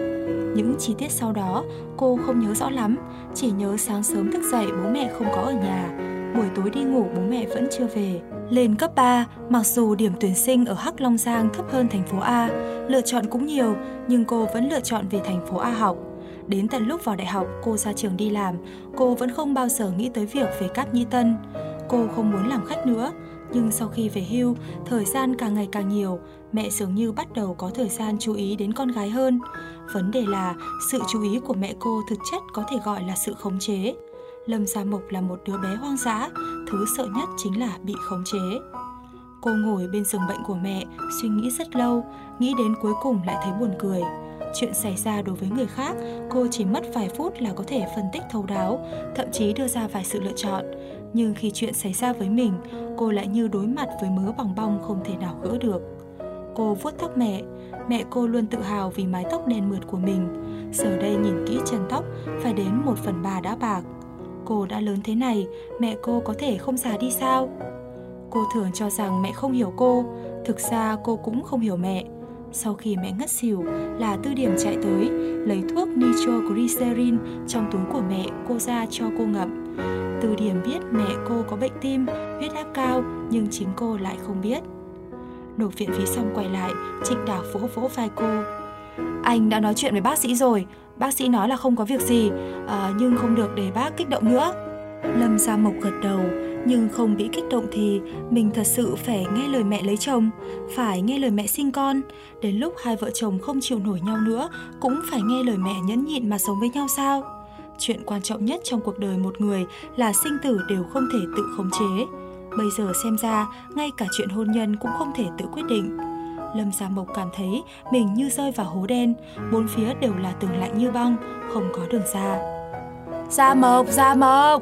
Những chi tiết sau đó cô không nhớ rõ lắm, chỉ nhớ sáng sớm thức dậy bố mẹ không có ở nhà, buổi tối đi ngủ bố mẹ vẫn chưa về. Lên cấp 3, mặc dù điểm tuyển sinh ở Hắc Long Giang thấp hơn thành phố A, lựa chọn cũng nhiều, nhưng cô vẫn lựa chọn về thành phố A học. Đến tận lúc vào đại học, cô ra trường đi làm, cô vẫn không bao giờ nghĩ tới việc về Cáp Nhĩ Tân. Cô không muốn làm khách nữa, nhưng sau khi về hưu, thời gian càng ngày càng nhiều, mẹ dường như bắt đầu có thời gian chú ý đến con gái hơn. Vấn đề là sự chú ý của mẹ cô thực chất có thể gọi là sự khống chế. Lâm Gia Mộc là một đứa bé hoang dã, thứ sợ nhất chính là bị khống chế. Cô ngồi bên giường bệnh của mẹ, suy nghĩ rất lâu, nghĩ đến cuối cùng lại thấy buồn cười. Chuyện xảy ra đối với người khác, cô chỉ mất vài phút là có thể phân tích thấu đáo, thậm chí đưa ra vài sự lựa chọn. Nhưng khi chuyện xảy ra với mình, cô lại như đối mặt với mớ bòng bong không thể nào gỡ được. Cô vuốt tóc mẹ cô luôn tự hào vì mái tóc đen mượt của mình. Giờ đây nhìn kỹ chân tóc, phải đến 1/3 đã bạc. Cô đã lớn thế này, mẹ cô có thể không già đi sao? Cô thường cho rằng mẹ không hiểu cô, thực ra cô cũng không hiểu mẹ. Sau khi mẹ ngất xỉu là Tư Điểm chạy tới, lấy thuốc nitroglycerin trong túi của mẹ cô ra cho cô ngậm. Tư Điểm biết mẹ cô có bệnh tim, huyết áp cao, nhưng chính cô lại không biết. Nộp viện phí xong quay lại, Trịnh Đạc vỗ vỗ vai cô. Anh đã nói chuyện với bác sĩ rồi, bác sĩ nói là không có việc gì, nhưng không được để bác kích động nữa. Lâm Gia Mộc gật đầu, nhưng không bị kích động thì mình thật sự phải nghe lời mẹ lấy chồng, phải nghe lời mẹ sinh con. Đến lúc hai vợ chồng không chịu nổi nhau nữa, cũng phải nghe lời mẹ nhẫn nhịn mà sống với nhau sao? Chuyện quan trọng nhất trong cuộc đời một người là sinh tử đều không thể tự khống chế. Bây giờ xem ra, ngay cả chuyện hôn nhân cũng không thể tự quyết định. Lâm Gia Mộc cảm thấy mình như rơi vào hố đen, bốn phía đều là tường lạnh như băng, không có đường ra. Gia Mộc, Gia Mộc!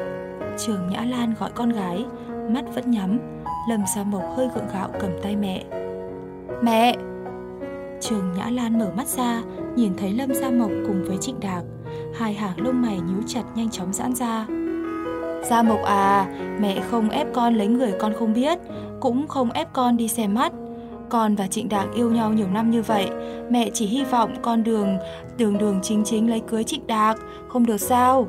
Trường Nhã Lan gọi con gái, mắt vẫn nhắm. Lâm Gia Mộc hơi gượng gạo cầm tay mẹ. Mẹ! Trường Nhã Lan mở mắt ra, nhìn thấy Lâm Gia Mộc cùng với Trịnh Đạc. Hai hàng lông mày nhíu chặt nhanh chóng giãn ra. Gia Mộc à, mẹ không ép con lấy người con không biết, cũng không ép con đi xem mắt. Con và Trịnh Đạc yêu nhau nhiều năm như vậy, mẹ chỉ hy vọng con đường chính lấy cưới Trịnh Đạc, không được sao?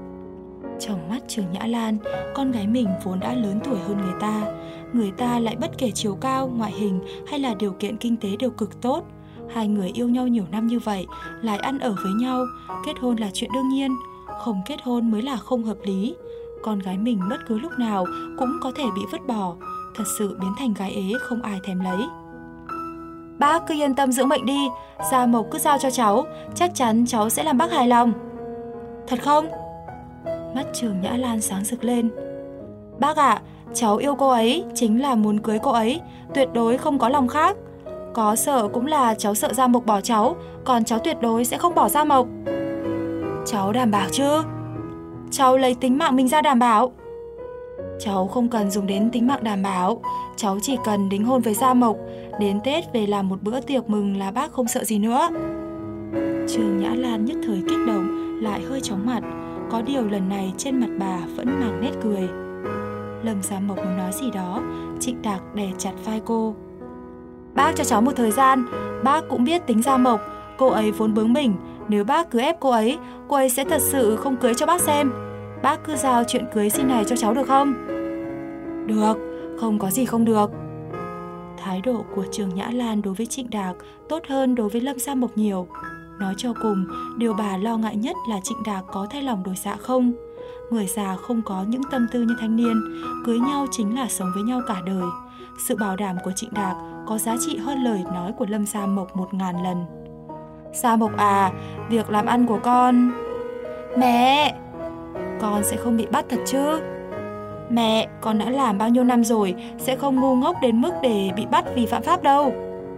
Trong mắt Trường Nhã Lan, con gái mình vốn đã lớn tuổi hơn người ta lại bất kể chiều cao, ngoại hình hay là điều kiện kinh tế đều cực tốt. Hai người yêu nhau nhiều năm như vậy, lại ăn ở với nhau, kết hôn là chuyện đương nhiên, không kết hôn mới là không hợp lý. Con gái mình bất cứ lúc nào cũng có thể bị vứt bỏ, thật sự biến thành gái ế không ai thèm lấy. Bác cứ yên tâm dưỡng bệnh đi, Gia Mộc cứ giao cho cháu, chắc chắn cháu sẽ làm bác hài lòng. Thật không? Mắt Trường Nhã Lan sáng rực lên. Bác ạ, cháu yêu cô ấy, chính là muốn cưới cô ấy, tuyệt đối không có lòng khác. Có sợ cũng là cháu sợ Gia Mộc bỏ cháu, còn cháu tuyệt đối sẽ không bỏ Gia Mộc. Cháu đảm bảo chứ? Cháu lấy tính mạng mình ra đảm bảo. Cháu không cần dùng đến tính mạng đảm bảo, cháu chỉ cần đính hôn với Gia Mộc, đến Tết về làm một bữa tiệc mừng là bác không sợ gì nữa. Trường Nhã Lan nhất thời kích động, lại hơi chóng mặt. Có điều lần này trên mặt bà vẫn mang nét cười. Lâm Gia Mộc muốn nói gì đó, Trịnh Đạc đè chặt vai cô. Bác cho cháu một thời gian, bác cũng biết tính Gia Mộc, cô ấy vốn bướng bỉnh, nếu bác cứ ép cô ấy sẽ thật sự không cưới cho bác xem. Bác cứ giao chuyện cưới xin này cho cháu được không? Được, không có gì không được. Thái độ của Trường Nhã Lan đối với Trịnh Đạc tốt hơn đối với Lâm Gia Mộc nhiều. Nói cho cùng, điều bà lo ngại nhất là Trịnh Đạc có thay lòng đổi dạ không. Người già không có những tâm tư như thanh niên, cưới nhau chính là sống với nhau cả đời. Sự bảo đảm của Trịnh Đạc có giá trị hơn lời nói của Lâm Gia Mộc 1000 lần. Gia Mộc à, việc làm ăn của con... Mẹ! Con sẽ không bị bắt thật chứ? Mẹ, con đã làm bao nhiêu năm rồi, sẽ không ngu ngốc đến mức để bị bắt vì phạm pháp đâu.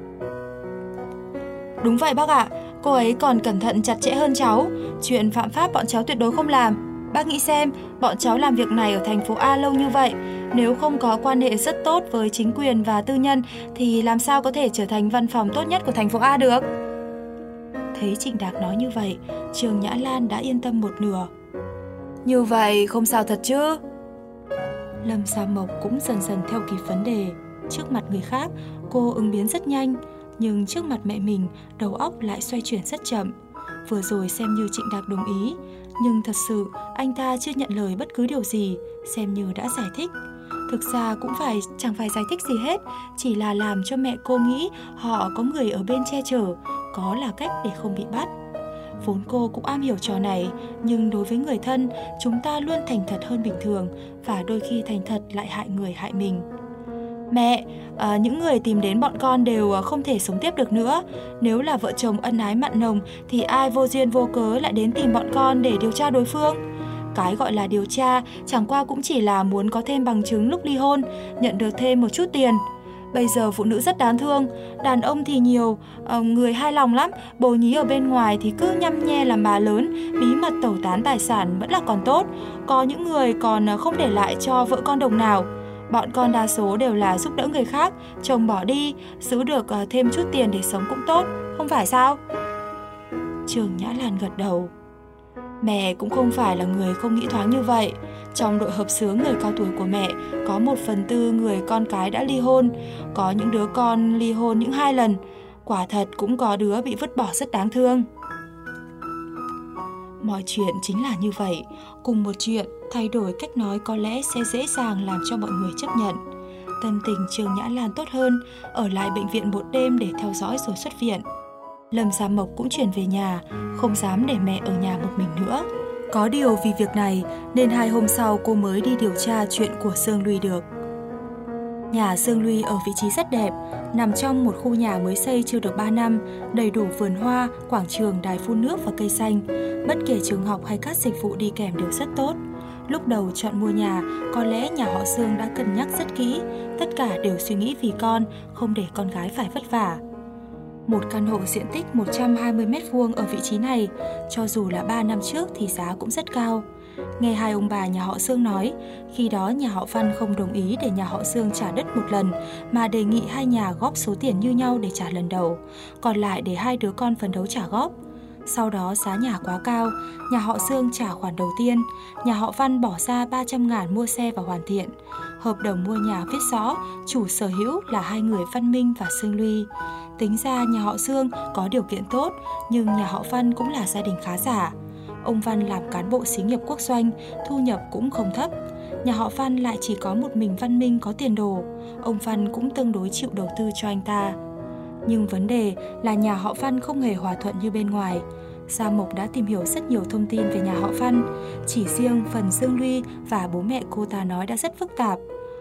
Đúng vậy bác ạ, cô ấy còn cẩn thận chặt chẽ hơn cháu. Chuyện phạm pháp bọn cháu tuyệt đối không làm. Bác nghĩ xem, bọn cháu làm việc này ở thành phố A lâu như vậy, nếu không có quan hệ rất tốt với chính quyền và tư nhân thì làm sao có thể trở thành văn phòng tốt nhất của thành phố A được? Thấy Trịnh Đạc nói như vậy, Trường Nhã Lan đã yên tâm một nửa. Như vậy không sao thật chứ? Lâm Gia Mộc cũng dần dần theo kịp vấn đề. Trước mặt người khác, cô ứng biến rất nhanh, nhưng trước mặt mẹ mình, đầu óc lại xoay chuyển rất chậm. Vừa rồi xem như Trịnh Đạc đồng ý, nhưng thật sự anh ta chưa nhận lời bất cứ điều gì, xem như đã giải thích. Thực ra cũng chẳng phải giải thích gì hết, chỉ là làm cho mẹ cô nghĩ họ có người ở bên che chở, có là cách để không bị bắt. Vốn cô cũng am hiểu trò này, nhưng đối với người thân, chúng ta luôn thành thật hơn bình thường, và đôi khi thành thật lại hại người hại mình. Mẹ, những người tìm đến bọn con đều không thể sống tiếp được nữa. Nếu là vợ chồng ân ái mặn nồng thì ai vô duyên vô cớ lại đến tìm bọn con để điều tra đối phương? Cái gọi là điều tra chẳng qua cũng chỉ là muốn có thêm bằng chứng lúc ly hôn, nhận được thêm một chút tiền. Bây giờ phụ nữ rất đáng thương, đàn ông thì nhiều, người hai lòng lắm, bồ nhí ở bên ngoài thì cứ nhăm nhe làm bà lớn, bí mật tẩu tán tài sản vẫn là còn tốt. Có những người còn không để lại cho vợ con đồng nào. Bọn con đa số đều là giúp đỡ người khác, chồng bỏ đi, giữ được thêm chút tiền để sống cũng tốt, không phải sao? Trường Nhã Lan gật đầu. Mẹ cũng không phải là người không nghĩ thoáng như vậy. Trong đội hợp xướng người cao tuổi của mẹ, có 1/4 người con cái đã ly hôn, có những đứa con ly hôn những 2 lần. Quả thật cũng có đứa bị vứt bỏ rất đáng thương. Mọi chuyện chính là như vậy, cùng một chuyện, thay đổi cách nói có lẽ sẽ dễ dàng làm cho mọi người chấp nhận. Tâm tình Trường Nhã Lan tốt hơn, ở lại bệnh viện một đêm để theo dõi rồi xuất viện. Lâm Gia Mộc cũng chuyển về nhà, không dám để mẹ ở nhà một mình nữa. Có điều vì việc này nên 2 hôm sau cô mới đi điều tra chuyện của Sương Luy được. Nhà Sương Luy ở vị trí rất đẹp, nằm trong một khu nhà mới xây chưa được 3 năm, đầy đủ vườn hoa, quảng trường, đài phun nước và cây xanh. Bất kể trường học hay các dịch vụ đi kèm đều rất tốt. Lúc đầu chọn mua nhà, có lẽ nhà họ Sương đã cân nhắc rất kỹ, tất cả đều suy nghĩ vì con, không để con gái phải vất vả. Một căn hộ diện tích 120 m² ở vị trí này, cho dù là 3 năm trước thì giá cũng rất cao. Nghe 2 ông bà nhà họ Sương nói, khi đó nhà họ Văn không đồng ý để nhà họ Sương trả đất một lần, mà đề nghị 2 nhà góp số tiền như nhau để trả lần đầu, còn lại để 2 đứa con phấn đấu trả góp. Sau đó giá nhà quá cao, nhà họ Sương trả khoản đầu tiên, nhà họ Văn bỏ ra 300.000 mua xe và hoàn thiện. Hợp đồng mua nhà viết rõ chủ sở hữu là 2 người Văn Minh và Sương Luy. Tính ra nhà họ Sương có điều kiện tốt, nhưng nhà họ Văn cũng là gia đình khá giả. Ông Văn làm cán bộ xí nghiệp quốc doanh, thu nhập cũng không thấp. Nhà họ Văn lại chỉ có một mình Văn Minh có tiền đồ, ông Văn cũng tương đối chịu đầu tư cho anh ta. Nhưng vấn đề là nhà họ Văn không hề hòa thuận như bên ngoài. Gia Mộc đã tìm hiểu rất nhiều thông tin về nhà họ Văn. Chỉ riêng phần Sương Luy và bố mẹ cô ta nói đã rất phức tạp.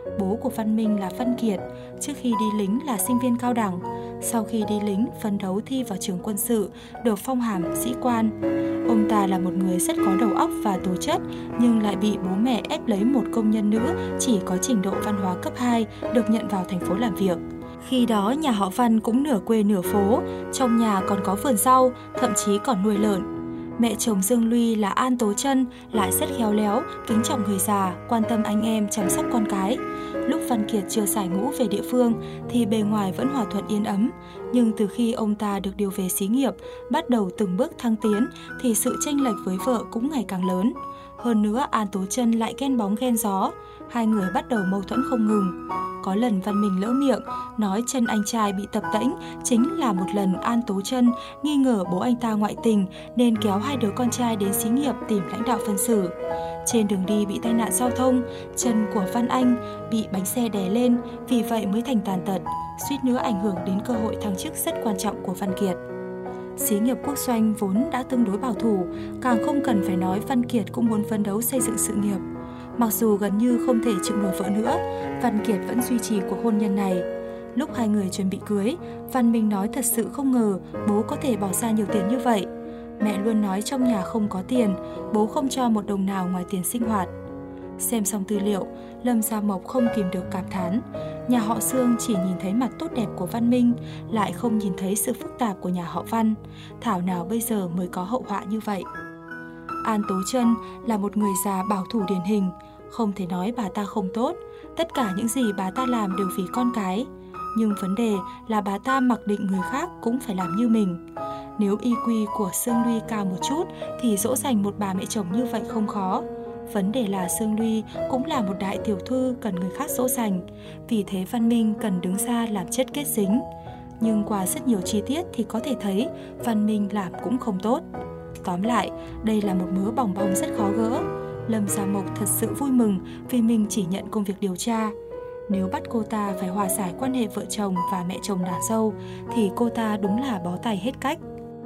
Bố của Văn Minh là Văn Kiệt, trước khi đi lính là sinh viên cao đẳng. Sau khi đi lính, phấn đấu thi vào trường quân sự, được phong hàm sĩ quan. Ông ta là một người rất có đầu óc và tố chất, nhưng lại bị bố mẹ ép lấy một công nhân nữ chỉ có trình độ văn hóa cấp 2 được nhận vào thành phố làm việc. Khi đó nhà họ Văn cũng nửa quê nửa phố, trong nhà còn có vườn rau, thậm chí còn nuôi lợn. Mẹ chồng Dương Luy là An Tố Trân, lại rất khéo léo, kính trọng người già, quan tâm anh em, chăm sóc con cái. Lúc Văn Kiệt chưa giải ngũ về địa phương thì bề ngoài vẫn hòa thuận yên ấm. Nhưng từ khi ông ta được điều về xí nghiệp, bắt đầu từng bước thăng tiến thì sự chênh lệch với vợ cũng ngày càng lớn. Hơn nữa An Tố Trân lại ghen bóng ghen gió, hai người bắt đầu mâu thuẫn không ngừng. Có lần Văn Minh lỡ miệng, nói chân anh trai bị tập tễnh, chính là một lần An Tố Trân nghi ngờ bố anh ta ngoại tình nên kéo hai đứa con trai đến xí nghiệp tìm lãnh đạo phân xử. Trên đường đi bị tai nạn giao thông, chân của Văn Anh bị bánh xe đè lên, vì vậy mới thành tàn tật, suýt nữa ảnh hưởng đến cơ hội thăng chức rất quan trọng của Văn Kiệt. Xí nghiệp Quốc Doanh vốn đã tương đối bảo thủ, càng không cần phải nói Văn Kiệt cũng muốn phấn đấu xây dựng sự nghiệp. Mặc dù gần như không thể chịu nổi vợ nữa, Văn Kiệt vẫn duy trì cuộc hôn nhân này. Lúc hai người chuẩn bị cưới, Văn Minh nói thật sự không ngờ bố có thể bỏ ra nhiều tiền như vậy. Mẹ luôn nói trong nhà không có tiền, bố không cho một đồng nào ngoài tiền sinh hoạt. Xem xong tư liệu, Lâm Gia Mộc không kìm được cảm thán. Nhà họ Dương chỉ nhìn thấy mặt tốt đẹp của Văn Minh, lại không nhìn thấy sự phức tạp của nhà họ Văn. Thảo nào bây giờ mới có hậu họa như vậy. An Tố Trân là một người già bảo thủ điển hình, không thể nói bà ta không tốt. Tất cả những gì bà ta làm đều vì con cái. Nhưng vấn đề là bà ta mặc định người khác cũng phải làm như mình. Nếu IQ của Sương Luy cao một chút thì dỗ dành một bà mẹ chồng như vậy không khó. Vấn đề là Sương Luy cũng là một đại tiểu thư cần người khác dỗ dành. Vì thế Văn Minh cần đứng ra làm chất kết dính. Nhưng qua rất nhiều chi tiết thì có thể thấy Văn Minh làm cũng không tốt. Tóm lại, đây là một mớ bòng bong rất khó gỡ. Lâm Gia Mộc thật sự vui mừng vì mình chỉ nhận công việc điều tra. Nếu bắt cô ta phải hòa giải quan hệ vợ chồng và mẹ chồng nàng dâu thì cô ta đúng là bó tay hết cách.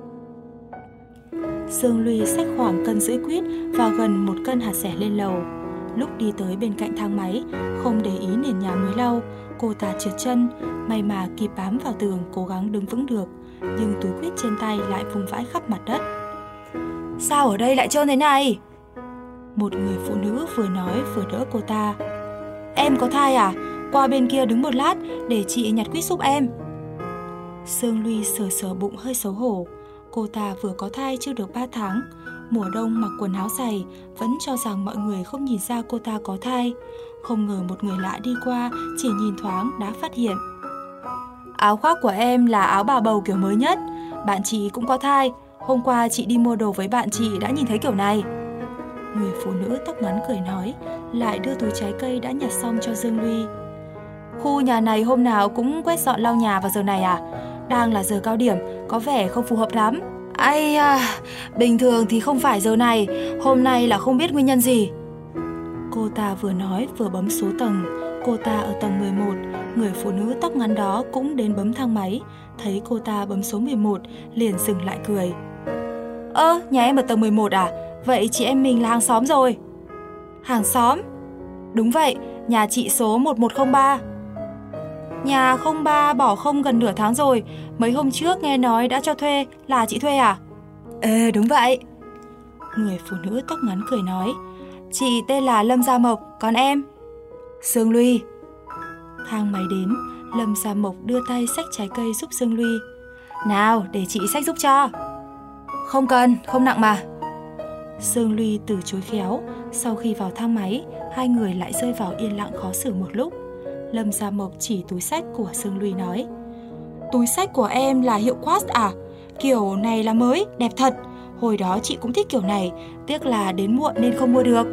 Sương Luy xách khoảng 1,5 cân quýt và gần 1 cân hạt dẻ lên lầu. Lúc đi tới bên cạnh thang máy, không để ý nền nhà mới lau, cô ta trượt chân, may mà kịp bám vào tường cố gắng đứng vững được, nhưng túi quýt trên tay lại vung vãi khắp mặt đất. Sao ở đây lại trơn thế này? Một người phụ nữ vừa nói vừa đỡ cô ta. Em có thai à? Qua bên kia đứng một lát để chị nhặt quýt giúp em. Sương Luy sờ sờ bụng hơi xấu hổ. Cô ta vừa có thai chưa được 3 tháng. Mùa đông mặc quần áo dày, vẫn cho rằng mọi người không nhìn ra cô ta có thai. Không ngờ một người lạ đi qua, chỉ nhìn thoáng đã phát hiện. Áo khoác của em là áo bà bầu kiểu mới nhất. Bạn chị cũng có thai. Hôm qua chị đi mua đồ với bạn chị đã nhìn thấy kiểu này. Người phụ nữ tóc ngắn cười nói, lại đưa túi trái cây đã nhặt xong cho Dương Luy. Khu nhà này hôm nào cũng quét dọn lau nhà vào giờ này à? Đang là giờ cao điểm, có vẻ không phù hợp lắm. Ai à, bình thường thì không phải giờ này, hôm nay là không biết nguyên nhân gì. Cô ta vừa nói vừa bấm số tầng. Cô ta ở tầng 11, người phụ nữ tóc ngắn đó cũng đến bấm thang máy. Thấy cô ta bấm số 11, liền dừng lại cười. Nhà em ở tầng 11 à? Vậy chị em mình là hàng xóm rồi. Hàng xóm? Đúng vậy, nhà chị số 1103. Nhà 03 bỏ không gần nửa tháng rồi. Mấy hôm trước nghe nói đã cho thuê, là chị thuê à? Đúng vậy. Người phụ nữ tóc ngắn cười nói. Chị tên là Lâm Gia Mộc, còn em? Sương Luy. Thang máy đến, Lâm Gia Mộc đưa tay xách trái cây giúp Sương Luy. Nào, để chị xách giúp cho. Không cần, không nặng mà. Sương Luy từ chối khéo. Sau khi vào thang máy, hai người lại rơi vào yên lặng khó xử một lúc. Lâm Gia Mộc chỉ túi xách của Sương Luy nói. Túi xách của em là hiệu Quast à? Kiểu này là mới, đẹp thật. Hồi đó chị cũng thích kiểu này, tiếc là đến muộn nên không mua được.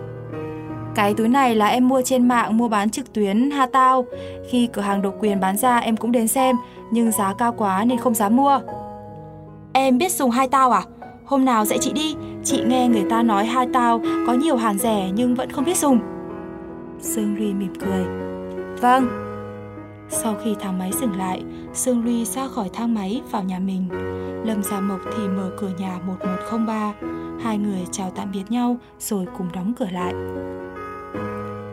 Cái túi này là em mua trên mạng mua bán trực tuyến Hatao. Khi cửa hàng độc quyền bán ra em cũng đến xem, nhưng giá cao quá nên không dám mua. Em biết dùng Hatao à? Hôm nào dạy chị đi, chị nghe người ta nói Hatao có nhiều hàng rẻ nhưng vẫn không biết dùng. Sương Luy mỉm cười. Vâng. Sau khi thang máy dừng lại, Sương Luy ra khỏi thang máy vào nhà mình. Lâm Gia Mộc thì mở cửa nhà 1103. Hai người chào tạm biệt nhau rồi cùng đóng cửa lại.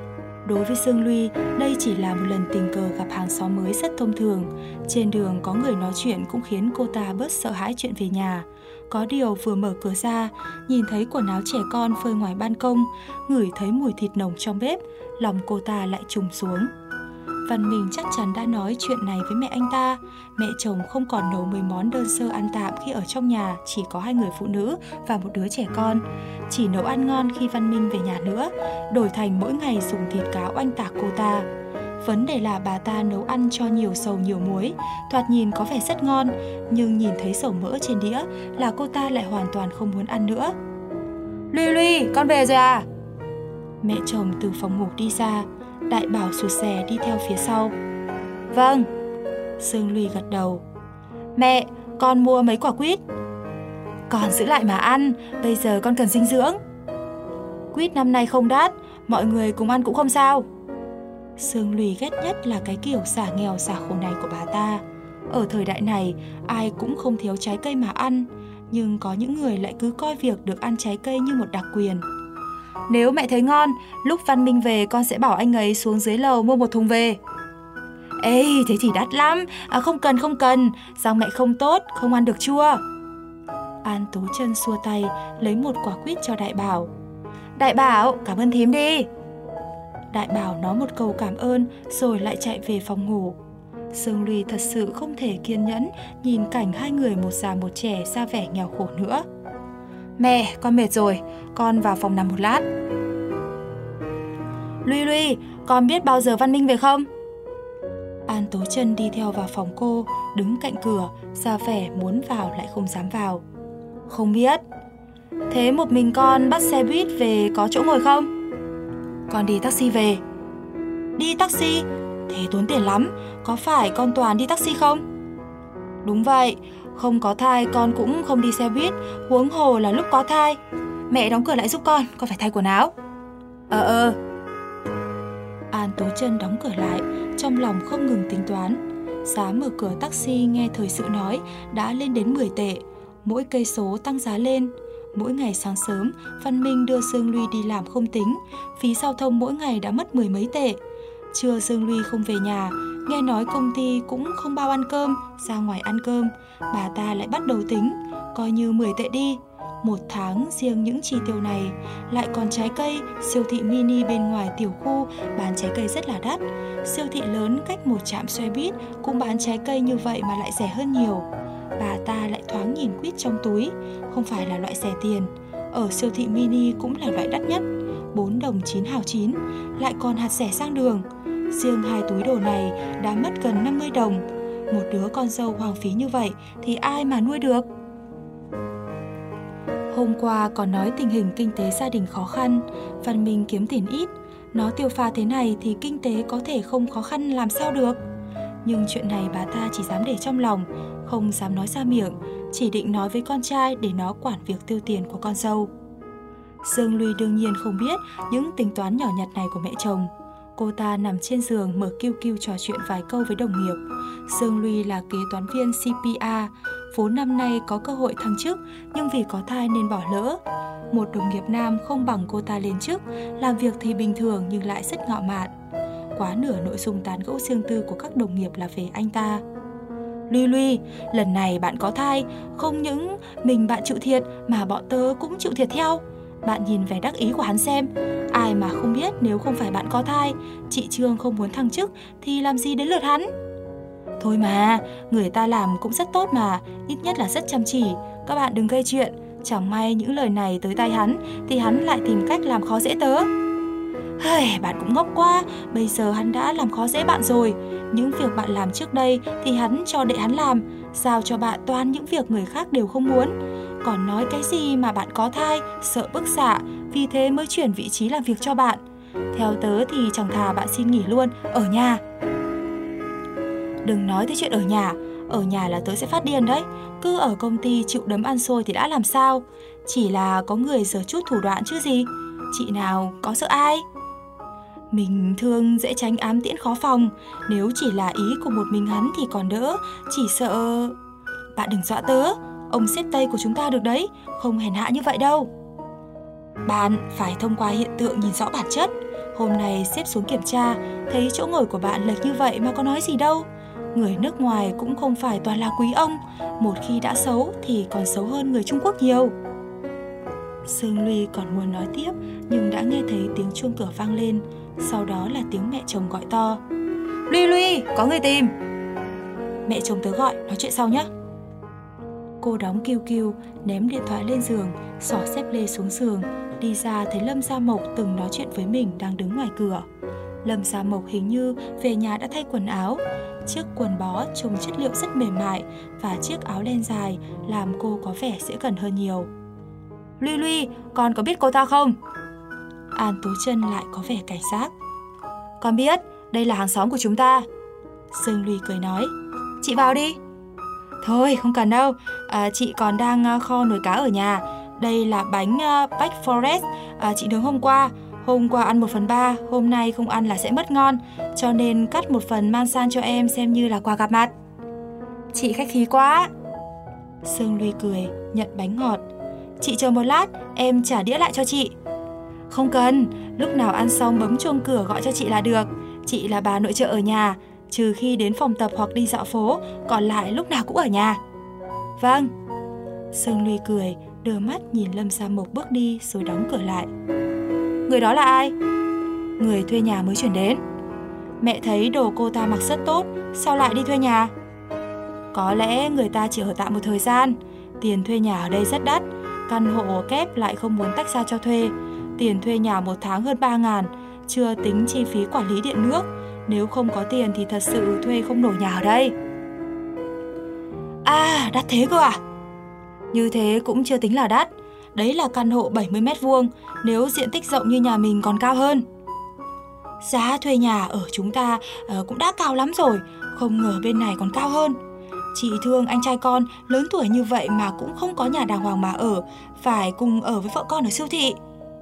Đối với Dương Luy, đây chỉ là một lần tình cờ gặp hàng xóm mới rất thông thường. Trên đường có người nói chuyện cũng khiến cô ta bớt sợ hãi chuyện về nhà. Có điều vừa mở cửa ra, nhìn thấy quần áo trẻ con phơi ngoài ban công, ngửi thấy mùi thịt nồng trong bếp, lòng cô ta lại trùng xuống. Văn Minh chắc chắn đã nói chuyện này với mẹ anh ta. Mẹ chồng không còn nấu mấy món đơn sơ ăn tạm khi ở trong nhà chỉ có 2 người phụ nữ và một đứa trẻ con. Chỉ nấu ăn ngon khi Văn Minh về nhà nữa, đổi thành mỗi ngày dùng thịt cá oanh tạc cô ta. Vấn đề là bà ta nấu ăn cho nhiều sầu nhiều muối, thoạt nhìn có vẻ rất ngon, nhưng nhìn thấy dầu mỡ trên đĩa là cô ta lại hoàn toàn không muốn ăn nữa. Luy Luy, con về rồi à? Mẹ chồng từ phòng ngủ đi ra, Đại Bảo sụt sè đi theo phía sau. Vâng. Dương Luy gật đầu. Mẹ, con mua mấy quả quýt. Con giữ lại mà ăn, bây giờ con cần dinh dưỡng. Quýt năm nay không đắt, mọi người cùng ăn cũng không sao. Dương Luy ghét nhất là cái kiểu xả nghèo xả khổ này của bà ta. Ở thời đại này, ai cũng không thiếu trái cây mà ăn, nhưng có những người lại cứ coi việc được ăn trái cây như một đặc quyền. Nếu mẹ thấy ngon, lúc Văn Minh về con sẽ bảo anh ấy xuống dưới lầu mua một thùng về. Ê, thế thì đắt lắm, không cần, răng mẹ không tốt, không ăn được chua. An Tú Chân xua tay, lấy một quả quýt cho Đại Bảo. Đại Bảo, cảm ơn thím đi. Đại Bảo nói một câu cảm ơn rồi lại chạy về phòng ngủ. Dương Luy thật sự không thể kiên nhẫn nhìn cảnh 2 người một già một trẻ ra vẻ nghèo khổ nữa. Mẹ, con mệt rồi, con vào phòng nằm một lát. Luy Luy, con biết bao giờ Văn Minh về không? An Tố Chân đi theo vào phòng cô, đứng cạnh cửa, ra vẻ muốn vào lại không dám vào. Không biết. Thế một mình con bắt xe buýt về có chỗ ngồi không? Con đi taxi về. Đi taxi? Thế tốn tiền lắm, có phải con toàn đi taxi không? Đúng vậy, không có thai con cũng không đi xe buýt, huống hồ là lúc có thai. Mẹ đóng cửa lại giúp con phải thay quần áo. An Tố Chân đóng cửa lại, trong lòng không ngừng tính toán. Giá mở cửa taxi nghe thời sự nói đã lên đến 10 tệ, mỗi cây số tăng giá lên. Mỗi ngày sáng sớm, Văn Minh đưa Dương Luy đi làm không tính, phí giao thông mỗi ngày đã mất 10 mấy tệ. Trưa Dương Luy không về nhà, nghe nói công ty cũng không bao ăn cơm, ra ngoài ăn cơm, bà ta lại bắt đầu tính, coi như 10 tệ đi. Một tháng riêng những chi tiêu này, lại còn trái cây, siêu thị mini bên ngoài tiểu khu bán trái cây rất là đắt. Siêu thị lớn cách một trạm xe buýt cũng bán trái cây như vậy mà lại rẻ hơn nhiều. Bà ta lại thoáng nhìn quýt trong túi, không phải là loại rẻ tiền. Ở siêu thị mini cũng là loại đắt nhất, 4 đồng 9 hào 9, lại còn hạt rẻ sang đường. Riêng 2 túi đồ này đã mất gần 50 đồng. Một đứa con dâu hoang phí như vậy thì ai mà nuôi được? Hôm qua còn nói tình hình kinh tế gia đình khó khăn, Văn Minh kiếm tiền ít, nó tiêu pha thế này thì kinh tế có thể không khó khăn làm sao được. Nhưng chuyện này bà ta chỉ dám để trong lòng, không dám nói ra miệng, chỉ định nói với con trai để nó quản việc tiêu tiền của con dâu. Dương Luy đương nhiên không biết những tính toán nhỏ nhặt này của mẹ chồng. Cô ta nằm trên giường mở QQ trò chuyện vài câu với đồng nghiệp. Dương Luy là kế toán viên CPA, vốn năm nay có cơ hội thăng chức nhưng vì có thai nên bỏ lỡ. Một đồng nghiệp nam không bằng cô ta lên chức, làm việc thì bình thường nhưng lại rất ngạo mạn. Quá nửa nội dung tán gẫu riêng tư của các đồng nghiệp là về anh ta. Luy Luy, lần này bạn có thai, không những mình bạn chịu thiệt mà bọn tớ cũng chịu thiệt theo. Bạn nhìn vẻ đắc ý của hắn xem, ai mà không biết nếu không phải bạn có thai, chị Trương không muốn thăng chức thì làm gì đến lượt hắn. Thôi mà, người ta làm cũng rất tốt mà, ít nhất là rất chăm chỉ, các bạn đừng gây chuyện. Chẳng may những lời này tới tai hắn thì hắn lại tìm cách làm khó dễ tớ. Bạn cũng ngốc quá, bây giờ hắn đã làm khó dễ bạn rồi. Những việc bạn làm trước đây thì hắn cho đệ hắn làm, giao cho bạn toàn những việc người khác đều không muốn. Còn nói cái gì mà bạn có thai, sợ bức xạ, vì thế mới chuyển vị trí làm việc cho bạn. Theo tớ thì chẳng thà bạn xin nghỉ luôn, ở nhà. Đừng nói tới chuyện ở nhà là tớ sẽ phát điên đấy. Cứ ở công ty chịu đấm ăn xôi thì đã làm sao. Chỉ là có người giở chút thủ đoạn chứ gì. Chị nào có sợ ai. Mình thương dễ tránh ám tiễn khó phòng. Nếu chỉ là ý của một mình hắn thì còn đỡ. Chỉ sợ... Bạn đừng dọa tớ, ông sếp Tây của chúng ta được đấy, không hèn hạ như vậy đâu. Bạn phải thông qua hiện tượng nhìn rõ bản chất. Hôm nay sếp xuống kiểm tra, thấy chỗ ngồi của bạn lệch như vậy mà có nói gì đâu. Người nước ngoài cũng không phải toàn là quý ông, một khi đã xấu thì còn xấu hơn người Trung Quốc nhiều. Sương Ly còn muốn nói tiếp nhưng đã nghe thấy tiếng chuông cửa vang lên, sau đó là tiếng mẹ chồng gọi to. Ly Ly, có người tìm. Mẹ chồng tớ gọi, nói chuyện sau nhé. Cô đóng kiu kiu, ném điện thoại lên giường, xỏ xếp lê xuống giường, đi ra thấy Lâm Gia Mộc từng nói chuyện với mình đang đứng ngoài cửa. Lâm Gia Mộc hình như về nhà đã thay quần áo. Chiếc quần bó trông chất liệu rất mềm mại và chiếc áo len dài làm cô có vẻ dễ gần hơn nhiều. Ly Ly, con có biết cô ta không? An Tú Chân lại có vẻ cảnh giác. Con biết, đây là hàng xóm của chúng ta. Sương Ly cười nói. Chị vào đi. Thôi không cần đâu, chị còn đang kho nồi cá ở nhà. Đây là bánh Black Forest, chị nướng hôm qua. Hôm qua ăn 1/3, hôm nay không ăn là sẽ mất ngon, cho nên cắt một phần mang sang cho em xem như là quà gặp mặt. Chị khách khí quá. Sương Ly cười, nhận bánh ngọt. Chị chờ một lát, em trả đĩa lại cho chị. Không cần, lúc nào ăn xong bấm chuông cửa gọi cho chị là được. Chị là bà nội trợ ở nhà, trừ khi đến phòng tập hoặc đi dạo phố, còn lại lúc nào cũng ở nhà. Vâng. Sương Ly cười, đưa mắt nhìn Lâm Gia Mộc bước đi rồi đóng cửa lại. Người đó là ai? Người thuê nhà mới chuyển đến. Mẹ thấy đồ cô ta mặc rất tốt, sao lại đi thuê nhà? Có lẽ người ta chỉ ở tạm một thời gian. Tiền thuê nhà ở đây rất đắt, căn hộ kép lại không muốn tách ra cho thuê. Tiền thuê nhà một tháng hơn 3.000, chưa tính chi phí quản lý điện nước. Nếu không có tiền thì thật sự thuê không nổi nhà ở đây. À, đắt thế cơ à? Như thế cũng chưa tính là đắt. Đấy là căn hộ 70 m², nếu diện tích rộng như nhà mình còn cao hơn. Giá thuê nhà ở chúng ta cũng đã cao lắm rồi, không ngờ bên này còn cao hơn. Chị thương anh trai con lớn tuổi như vậy mà cũng không có nhà đàng hoàng mà ở, phải cùng ở với vợ con ở siêu thị.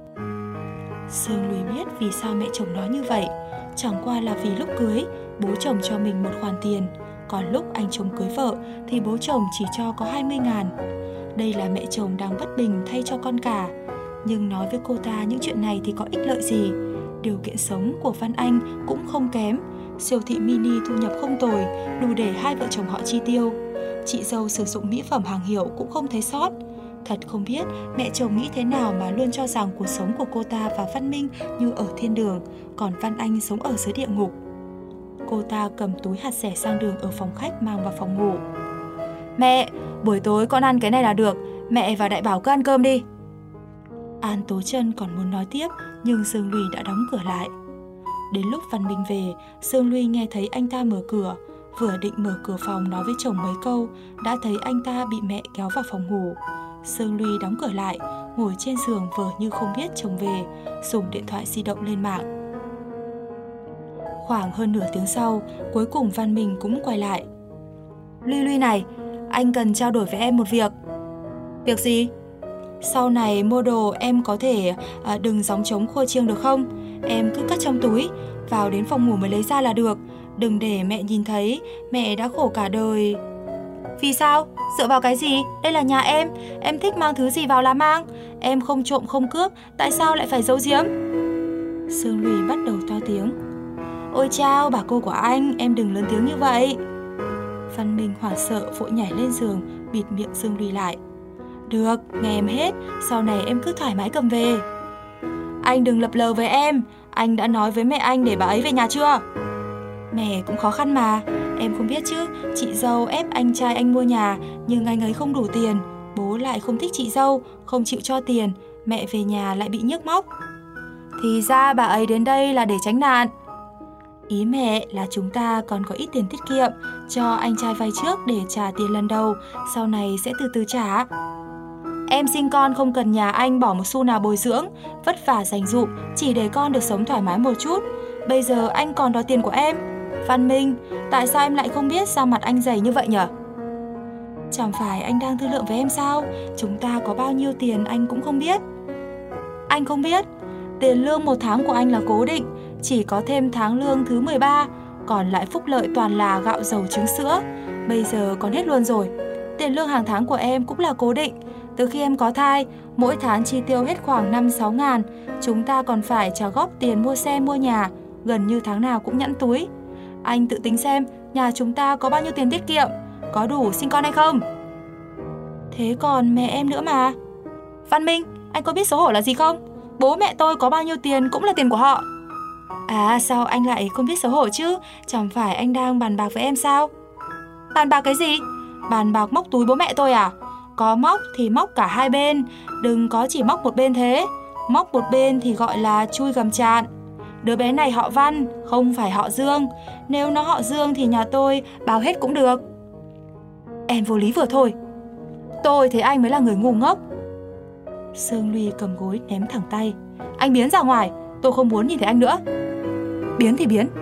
Sương Ly biết vì sao mẹ chồng nói như vậy. Chẳng qua là vì lúc cưới, bố chồng cho mình một khoản tiền, còn lúc anh chồng cưới vợ thì bố chồng chỉ cho có 20.000. Đây là mẹ chồng đang bất bình thay cho con cả. Nhưng nói với cô ta những chuyện này thì có ích lợi gì. Điều kiện sống của Văn Anh cũng không kém. Siêu thị mini thu nhập không tồi, đủ để hai vợ chồng họ chi tiêu. Chị dâu sử dụng mỹ phẩm hàng hiệu cũng không thấy sót. Thật không biết mẹ chồng nghĩ thế nào mà luôn cho rằng cuộc sống của cô ta và Văn Minh như ở thiên đường, còn Văn Anh sống ở dưới địa ngục. Cô ta cầm túi hạt dẻ sang đường ở phòng khách mang vào phòng ngủ. Mẹ, buổi tối con ăn cái này là được, mẹ và Đại Bảo cứ ăn cơm đi. An Tố Chân còn muốn nói tiếp nhưng Sương Ly đã đóng cửa lại. Đến lúc Văn Minh về, Sương Ly nghe thấy anh ta mở cửa. Vừa định mở cửa phòng nói với chồng mấy câu, đã thấy anh ta bị mẹ kéo vào phòng ngủ. Sương Ly đóng cửa lại, ngồi trên giường vờ như không biết chồng về, dùng điện thoại di động lên mạng. Khoảng hơn nửa tiếng sau, cuối cùng Văn Minh cũng quay lại. Ly này, anh cần trao đổi với em một việc. Việc gì? Sau này mua đồ em có thể đừng gióng trống khua chiêng được không? Em cứ cất trong túi, vào đến phòng ngủ mới lấy ra là được. Đừng để mẹ nhìn thấy, mẹ đã khổ cả đời. Vì sao? Dựa vào cái gì? Đây là nhà em thích mang thứ gì vào là mang. Em không trộm không cướp, tại sao lại phải giấu giếm? Sương Ly bắt đầu to tiếng. Ôi chao, bà cô của anh, em đừng lớn tiếng như vậy. Văn Minh hoảng sợ vội nhảy lên giường, bịt miệng Sương Ly lại. Được, nghe em hết, sau này em cứ thoải mái cầm về. Anh đừng lập lờ với em, anh đã nói với mẹ anh để bà ấy về nhà chưa? Mẹ cũng khó khăn mà, em không biết chứ, chị dâu ép anh trai anh mua nhà, nhưng anh ấy không đủ tiền. Bố lại không thích chị dâu, không chịu cho tiền, mẹ về nhà lại bị nhức móc. Thì ra bà ấy đến đây là để tránh nạn. Ý mẹ là chúng ta còn có ít tiền tiết kiệm, cho anh trai vay trước để trả tiền lần đầu, sau này sẽ từ từ trả. Em sinh con không cần nhà anh bỏ một xu nào bồi dưỡng, vất vả dành dụm chỉ để con được sống thoải mái một chút. Bây giờ anh còn đòi tiền của em. Văn Minh, tại sao em lại không biết sao mặt anh dày như vậy nhở? Chẳng phải anh đang thương lượng với em sao? Chúng ta có bao nhiêu tiền anh cũng không biết. Anh không biết? Tiền lương một tháng của anh là cố định, chỉ có thêm tháng lương thứ 13, còn lại phúc lợi toàn là gạo dầu trứng sữa. Bây giờ còn hết luôn rồi. Tiền lương hàng tháng của em cũng là cố định, Từ khi em có thai, mỗi tháng chi tiêu hết khoảng 5-6 ngàn. Chúng ta còn phải trả góp tiền mua xe mua nhà, gần như tháng nào cũng nhẵn túi. Anh tự tính xem, nhà chúng ta có bao nhiêu tiền tiết kiệm, có đủ sinh con hay không? Thế còn mẹ em nữa mà. Văn Minh, anh có biết xấu hổ là gì không? Bố mẹ tôi có bao nhiêu tiền cũng là tiền của họ. À, sao anh lại không biết xấu hổ chứ? Chẳng phải anh đang bàn bạc với em sao? Bàn bạc cái gì? Bàn bạc móc túi bố mẹ tôi à? Có móc thì móc cả hai bên, đừng có chỉ móc một bên thế. Móc một bên thì gọi là chui gầm chạn. Đứa bé này họ Văn, không phải họ Dương. Nếu nó họ Dương thì nhà tôi bao hết cũng được. Em vô lý vừa thôi. Tôi thấy anh mới là người ngu ngốc. Sương Ly cầm gối ném thẳng tay. Anh biến ra ngoài, tôi không muốn nhìn thấy anh nữa. Biến thì biến.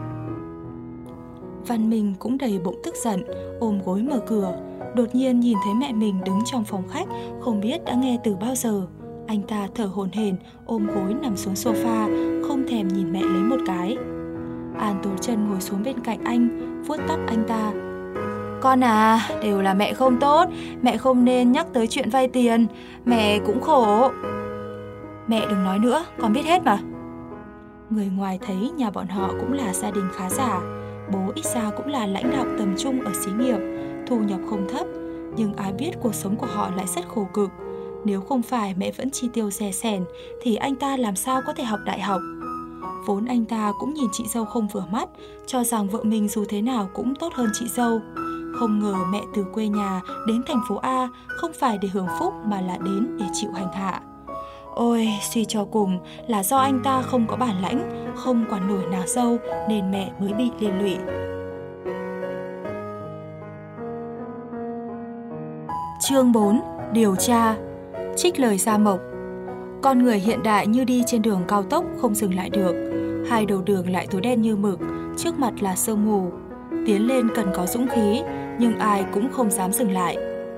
Văn Minh cũng đầy bụng tức giận, ôm gối mở cửa. Đột nhiên nhìn thấy mẹ mình đứng trong phòng khách, không biết đã nghe từ bao giờ. Anh ta thở hổn hển, ôm gối nằm xuống sofa, không thèm nhìn mẹ lấy một cái. An Tố Trân ngồi xuống bên cạnh anh, vuốt tóc anh ta. Con à, đều là mẹ không tốt, mẹ không nên nhắc tới chuyện vay tiền, mẹ cũng khổ. Mẹ đừng nói nữa, con biết hết mà. Người ngoài thấy nhà bọn họ cũng là gia đình khá giả. Bố ít ra cũng là lãnh đạo tầm trung ở xí nghiệp, thu nhập không thấp, nhưng ai biết cuộc sống của họ lại rất khổ cực. Nếu không phải mẹ vẫn chi tiêu rẻ sẻn thì anh ta làm sao có thể học đại học. Vốn anh ta cũng nhìn chị dâu không vừa mắt, cho rằng vợ mình dù thế nào cũng tốt hơn chị dâu. Không ngờ mẹ từ quê nhà đến thành phố A không phải để hưởng phúc mà là đến để chịu hành hạ. Ôi, suy cho cùng là do anh ta không có bản lãnh, không quản nổi nàng dâu nên mẹ mới bị liên lụy. Chương 4. Điều tra. Trích lời Gia Mộc. Con người hiện đại như đi trên đường cao tốc không dừng lại được. Hai đầu đường lại tối đen như mực, trước mặt là sương mù. Tiến lên cần có dũng khí, nhưng ai cũng không dám dừng lại.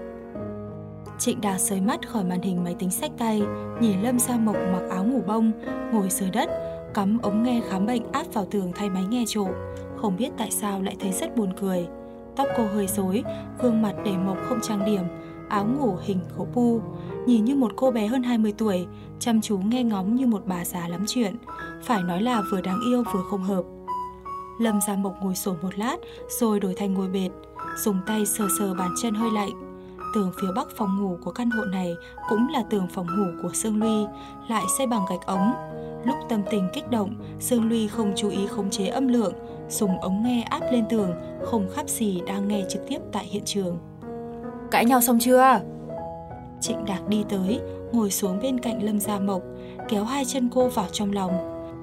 Trịnh Đạc sới mắt khỏi màn hình máy tính xách tay, nhìn Lâm Gia Mộc mặc áo ngủ bông, ngồi dưới đất, cắm ống nghe khám bệnh áp vào tường thay máy nghe trộm. Không biết tại sao lại thấy rất buồn cười. Tóc cô hơi rối, gương mặt để mộc không trang điểm, áo ngủ hình gấu pu, nhìn như một cô bé hơn 20 tuổi, chăm chú nghe ngóng như một bà già lắm chuyện. Phải nói là vừa đáng yêu vừa không hợp. Lâm Gia Mộc ngồi xổm một lát rồi đổi thành ngồi bệt, dùng tay sờ sờ bàn chân hơi lạnh. Tường phía bắc phòng ngủ của căn hộ này cũng là tường phòng ngủ của Sương Ly, lại xây bằng gạch ống. Lúc tâm tình kích động, Sương Ly không chú ý khống chế âm lượng, dùng ống nghe áp lên tường, không khác gì đang nghe trực tiếp tại hiện trường. Cãi nhau xong chưa? Trịnh Đạc đi tới, ngồi xuống bên cạnh Lâm Gia Mộc, kéo hai chân cô vào trong lòng.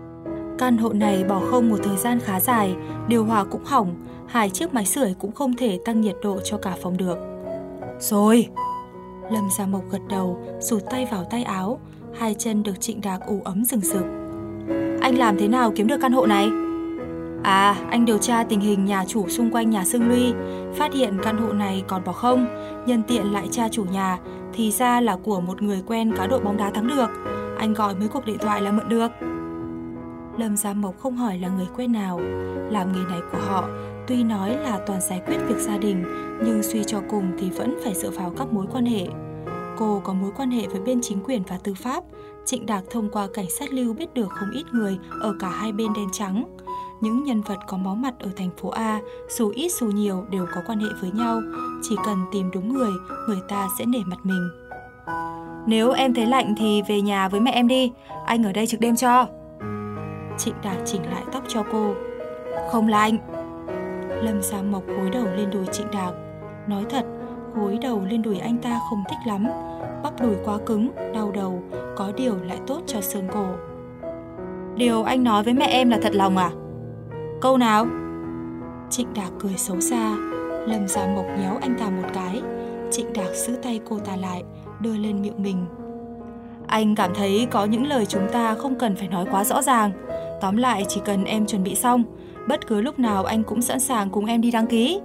Căn hộ này bỏ không một thời gian khá dài, điều hòa cũng hỏng, 2 chiếc máy sưởi cũng không thể tăng nhiệt độ cho cả phòng được. Rồi. Lâm Gia Mộc gật đầu, rụt tay vào tay áo, hai chân được Trịnh Đạc ủ ấm rừng rực. Anh làm thế nào kiếm được căn hộ này? À, anh điều tra tình hình nhà chủ xung quanh nhà Sương Ly, phát hiện căn hộ này còn bỏ không, nhân tiện lại tra chủ nhà, thì ra là của một người quen cá độ bóng đá thắng được. Anh gọi mấy cuộc điện thoại là mượn được. Lâm Gia Mộc không hỏi là người quen nào. Làm nghề này của họ, tuy nói là toàn giải quyết việc gia đình, nhưng suy cho cùng thì vẫn phải dựa vào các mối quan hệ. Cô có mối quan hệ với bên chính quyền và tư pháp. Trịnh Đạc thông qua cảnh sát lưu biết được không ít người ở cả hai bên đen trắng. Những nhân vật có máu mặt ở thành phố A, dù ít dù nhiều đều có quan hệ với nhau. Chỉ cần tìm đúng người ta sẽ nể mặt mình. Nếu em thấy lạnh thì về nhà với mẹ em đi, anh ở đây trực đêm cho. Trịnh Đạc chỉnh lại tóc cho cô. Không lạnh. Lâm Gia Mộc gối đầu lên đùi Trịnh Đạc. Nói thật, gối đầu lên đùi anh ta không thích lắm. Bắp đùi quá cứng, đau đầu, có điều lại tốt cho xương cổ. Điều anh nói với mẹ em là thật lòng à? Câu nào? Trịnh Đạc cười xấu xa. Lâm Gia Mộc nhéo anh ta một cái. Trịnh Đạc giữ tay cô ta lại, đưa lên miệng mình. Anh cảm thấy có những lời chúng ta không cần phải nói quá rõ ràng. Tóm lại chỉ cần em chuẩn bị xong, bất cứ lúc nào anh cũng sẵn sàng cùng em đi đăng ký.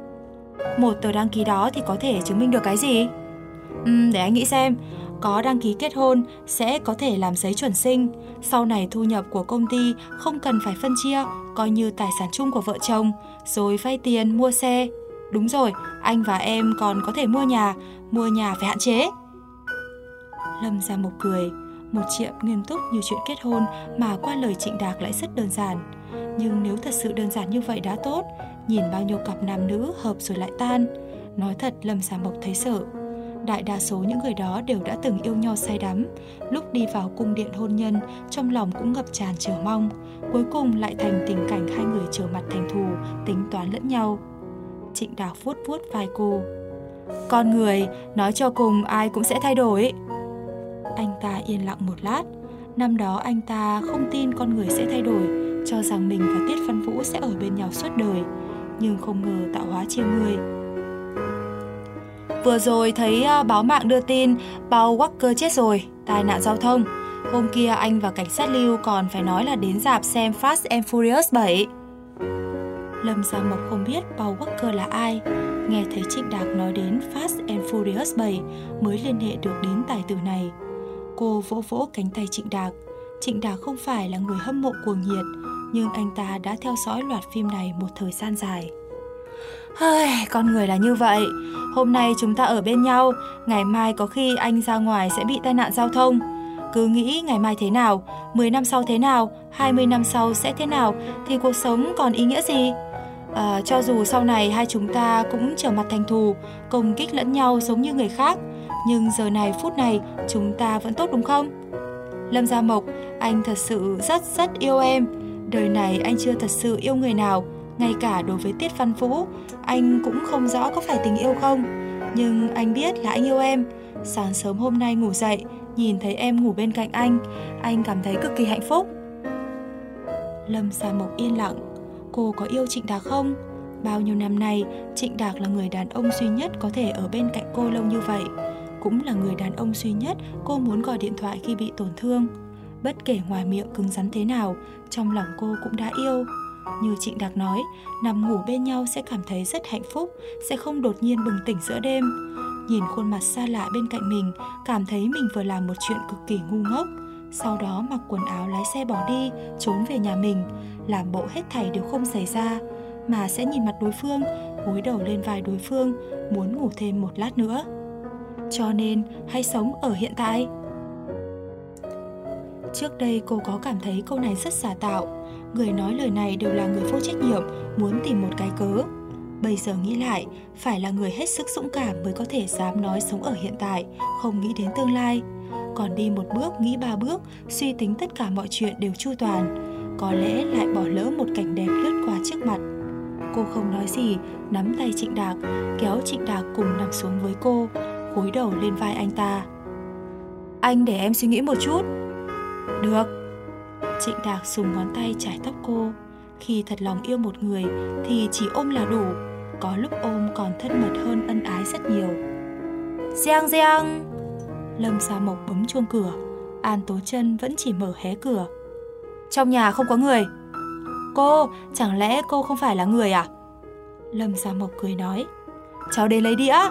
Một tờ đăng ký đó thì có thể chứng minh được cái gì? Để anh nghĩ xem. Có đăng ký kết hôn sẽ có thể làm giấy chuẩn sinh. Sau này thu nhập của công ty không cần phải phân chia, coi như tài sản chung của vợ chồng. Rồi vay tiền mua xe. Đúng rồi, anh và em còn có thể mua nhà. Mua nhà phải hạn chế. Lâm Gia Mộc cười. Một chuyện nghiêm túc như chuyện kết hôn mà qua lời Trịnh Đạc lại rất đơn giản. Nhưng nếu thật sự đơn giản như vậy đã tốt. Nhìn bao nhiêu cặp nam nữ hợp rồi lại tan. Nói thật Lâm Gia Mộc thấy sợ. Đại đa số những người đó đều đã từng yêu nhau say đắm. Lúc đi vào cung điện hôn nhân, trong lòng cũng ngập tràn chờ mong. Cuối cùng lại thành tình cảnh hai người trở mặt thành thù, tính toán lẫn nhau. Trịnh Đạc vuốt vuốt vai cô. Con người, nói cho cùng ai cũng sẽ thay đổi. Anh ta yên lặng một lát. Năm đó anh ta không tin con người sẽ thay đổi, cho rằng mình và Tiết Văn Vũ sẽ ở bên nhau suốt đời. Nhưng không ngờ tạo hóa chiêu người. Vừa rồi thấy báo mạng đưa tin Paul Walker chết rồi, tai nạn giao thông. Hôm kia anh và cảnh sát Lưu còn phải nói là đến rạp xem Fast and Furious 7. Lâm Gia Mộc không biết Paul Walker là ai. Nghe thấy Trịnh Đạc nói đến Fast and Furious 7 mới liên hệ được đến tài tử này. Cô vỗ vỗ cánh tay Trịnh Đạc. Trịnh Đạc không phải là người hâm mộ cuồng nhiệt, nhưng anh ta đã theo dõi loạt phim này một thời gian dài. Con người là như vậy. Hôm nay chúng ta ở bên nhau, ngày mai có khi anh ra ngoài sẽ bị tai nạn giao thông. Cứ nghĩ ngày mai thế nào, 10 năm sau thế nào, 20 năm sau sẽ thế nào thì cuộc sống còn ý nghĩa gì? Cho dù sau này hai chúng ta cũng trở mặt thành thù, công kích lẫn nhau giống như người khác, nhưng giờ này phút này chúng ta vẫn tốt đúng không? Lâm Gia Mộc, anh thật sự rất yêu em. Đời này anh chưa thật sự yêu người nào. Ngay cả đối với Tiết Văn Vũ, anh cũng không rõ có phải tình yêu không. Nhưng anh biết là anh yêu em. Sáng sớm hôm nay ngủ dậy, nhìn thấy em ngủ bên cạnh anh cảm thấy cực kỳ hạnh phúc. Lâm Gia Mộc yên lặng. Cô có yêu Trịnh Đạc không? Bao nhiêu năm nay, Trịnh Đạc là người đàn ông duy nhất có thể ở bên cạnh cô lâu như vậy. Cũng là người đàn ông duy nhất cô muốn gọi điện thoại khi bị tổn thương. Bất kể ngoài miệng cứng rắn thế nào, trong lòng cô cũng đã yêu. Như Trịnh Đạc nói, nằm ngủ bên nhau sẽ cảm thấy rất hạnh phúc, sẽ không đột nhiên bừng tỉnh giữa đêm. Nhìn khuôn mặt xa lạ bên cạnh mình, cảm thấy mình vừa làm một chuyện cực kỳ ngu ngốc. Sau đó mặc quần áo lái xe bỏ đi, trốn về nhà mình, làm bộ hết thảy đều không xảy ra, mà sẽ nhìn mặt đối phương, gối đầu lên vai đối phương, muốn ngủ thêm một lát nữa. Cho nên, hãy sống ở hiện tại. Trước đây cô có cảm thấy câu này rất giả tạo. Người nói lời này đều là người vô trách nhiệm, muốn tìm một cái cớ. Bây giờ nghĩ lại, phải là người hết sức dũng cảm mới có thể dám nói sống ở hiện tại, không nghĩ đến tương lai. Còn đi một bước, nghĩ ba bước, suy tính tất cả mọi chuyện đều chu toàn, có lẽ lại bỏ lỡ một cảnh đẹp lướt qua trước mặt. Cô không nói gì, nắm tay Trịnh Đạc, kéo Trịnh Đạc cùng nằm xuống với cô, gối đầu lên vai anh ta. Anh để em suy nghĩ một chút. Được. Trịnh Đạc dùng ngón tay chải tóc cô. Khi thật lòng yêu một người thì chỉ ôm là đủ, có lúc ôm còn thân mật hơn ân ái rất nhiều. Giang giang. Lâm Gia Mộc bấm chuông cửa. An Tố Chân vẫn chỉ mở hé cửa. Trong nhà không có người. Cô, chẳng lẽ cô không phải là người à? Lâm Gia Mộc cười nói. Cháu đến lấy đĩa.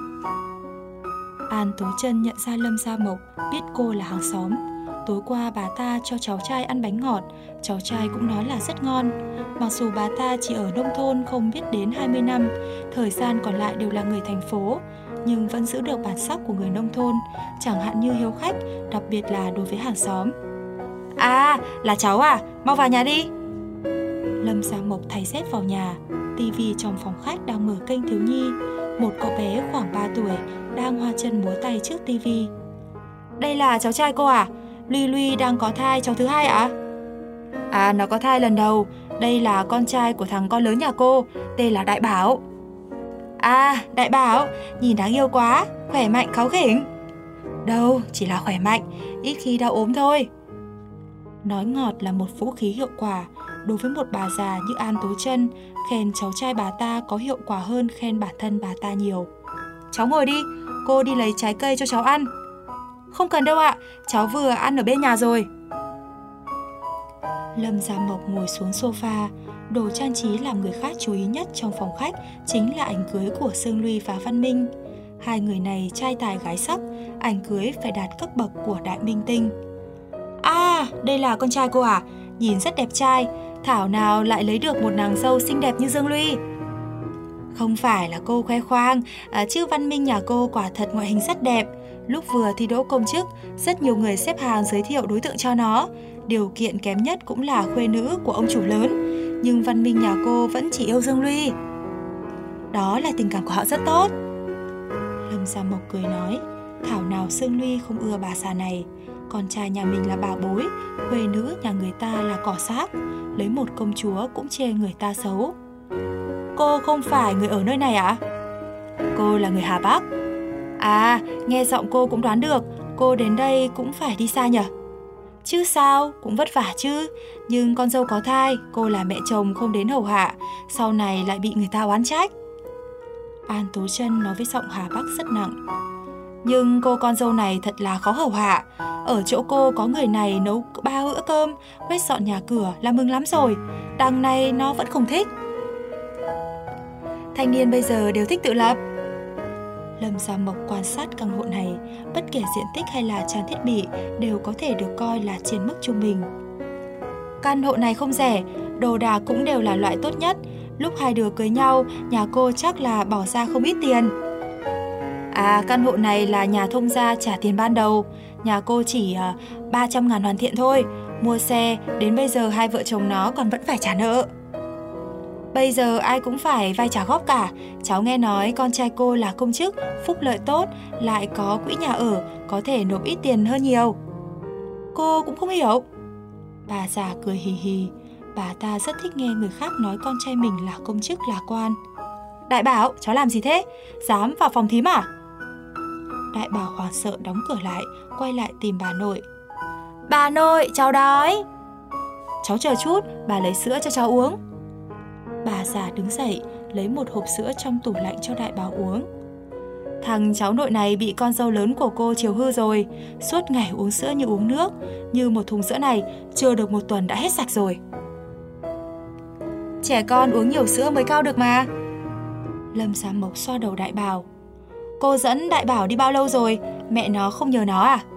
An Tố Chân nhận ra Lâm Gia Mộc, biết cô là hàng xóm. Tối qua bà ta cho cháu trai ăn bánh ngọt, cháu trai cũng nói là rất ngon. Mặc dù bà ta chỉ ở nông thôn không biết đến 20 năm, thời gian còn lại đều là người thành phố, nhưng vẫn giữ được bản sắc của người nông thôn, chẳng hạn như hiếu khách, đặc biệt là đối với hàng xóm. À, là cháu à, mau vào nhà đi. Lâm Gia Mộc thay dép vào nhà. Tivi trong phòng khách đang mở kênh thiếu nhi. Một cậu bé khoảng 3 tuổi đang hoa chân múa tay trước tivi. Đây là cháu trai cô à? Luy đang có thai cháu thứ hai ạ? À, nó có thai lần đầu. Đây là con trai của thằng con lớn nhà cô, tên là Đại Bảo. À, Đại Bảo, nhìn đáng yêu quá, khỏe mạnh kháu khỉnh. Đâu, chỉ là khỏe mạnh, ít khi đau ốm thôi. Nói ngọt là một vũ khí hiệu quả. Đối với một bà già như An Tố Chân, khen cháu trai bà ta có hiệu quả hơn khen bản thân bà ta nhiều. Cháu ngồi đi, cô đi lấy trái cây cho cháu ăn. Không cần đâu ạ, cháu vừa ăn ở bên nhà rồi. Lâm Gia Mộc ngồi xuống sofa. Đồ trang trí làm người khác chú ý nhất trong phòng khách chính là ảnh cưới của Sương Luy và Văn Minh. Hai người này trai tài gái sắc, ảnh cưới phải đạt cấp bậc của đại minh tinh. À, đây là con trai cô à? Nhìn rất đẹp trai, thảo nào lại lấy được một nàng dâu xinh đẹp như Dương Luy. Không phải là cô khoe khoang, chứ Văn Minh nhà cô quả thật ngoại hình rất đẹp. Lúc vừa thi đỗ công chức, rất nhiều người xếp hàng giới thiệu đối tượng cho nó. Điều kiện kém nhất cũng là khuê nữ của ông chủ lớn, nhưng Văn Minh nhà cô vẫn chỉ yêu Dương Luy. Đó là tình cảm của họ rất tốt. Lâm Gia Mộc cười nói, thảo nào Dương Luy không ưa bà già này. Con trai nhà mình là bà bối, khuê nữ nhà người ta là cỏ xác, lấy một công chúa cũng chê người ta xấu. Cô không phải người ở nơi này ạ? Cô là người Hà Bắc. À, nghe giọng cô cũng đoán được, cô đến đây cũng phải đi xa nhỉ? Chứ sao, cũng vất vả chứ. Nhưng con dâu có thai, cô là mẹ chồng không đến hầu hạ, sau này lại bị người ta oán trách. An Tố Trân nói với giọng Hà Bắc rất nặng. Nhưng cô con dâu này thật là khó hầu hạ. Ở chỗ cô có người này nấu 3 bữa cơm, quét dọn nhà cửa là mừng lắm rồi. Đằng này nó vẫn không thích. Thanh niên bây giờ đều thích tự lập. Lâm Gia Mộc quan sát căn hộ này, bất kể diện tích hay là trang thiết bị đều có thể được coi là trên mức trung bình. Căn hộ này không rẻ, đồ đạc cũng đều là loại tốt nhất. Lúc hai đứa cưới nhau, nhà cô chắc là bỏ ra không ít tiền. À, căn hộ này là nhà thông gia trả tiền ban đầu. Nhà cô chỉ 300.000 hoàn thiện thôi. Mua xe, đến bây giờ hai vợ chồng nó còn vẫn phải trả nợ. Bây giờ ai cũng phải vay trả góp cả. Cháu nghe nói con trai cô là công chức, phúc lợi tốt, lại có quỹ nhà ở, có thể nộp ít tiền hơn nhiều. Cô cũng không hiểu. Bà già cười hì hì. Bà ta rất thích nghe người khác nói con trai mình là công chức là quan. Đại Bảo, cháu làm gì thế? Dám vào phòng thím à? Đại Bảo hoảng sợ đóng cửa lại, quay lại tìm bà nội. Bà nội, cháu đói. Cháu chờ chút, bà lấy sữa cho cháu uống. Bà già đứng dậy, lấy một hộp sữa trong tủ lạnh cho Đại Bảo uống. Thằng cháu nội này bị con dâu lớn của cô chiều hư rồi. Suốt ngày uống sữa như uống nước. Như một thùng sữa này, chưa được 1 tuần đã hết sạch rồi. Trẻ con uống nhiều sữa mới cao được mà. Lâm Gia Mộc xoa đầu Đại Bảo. Cô dẫn Đại Bảo đi bao lâu rồi? Mẹ nó không nhờ nó à?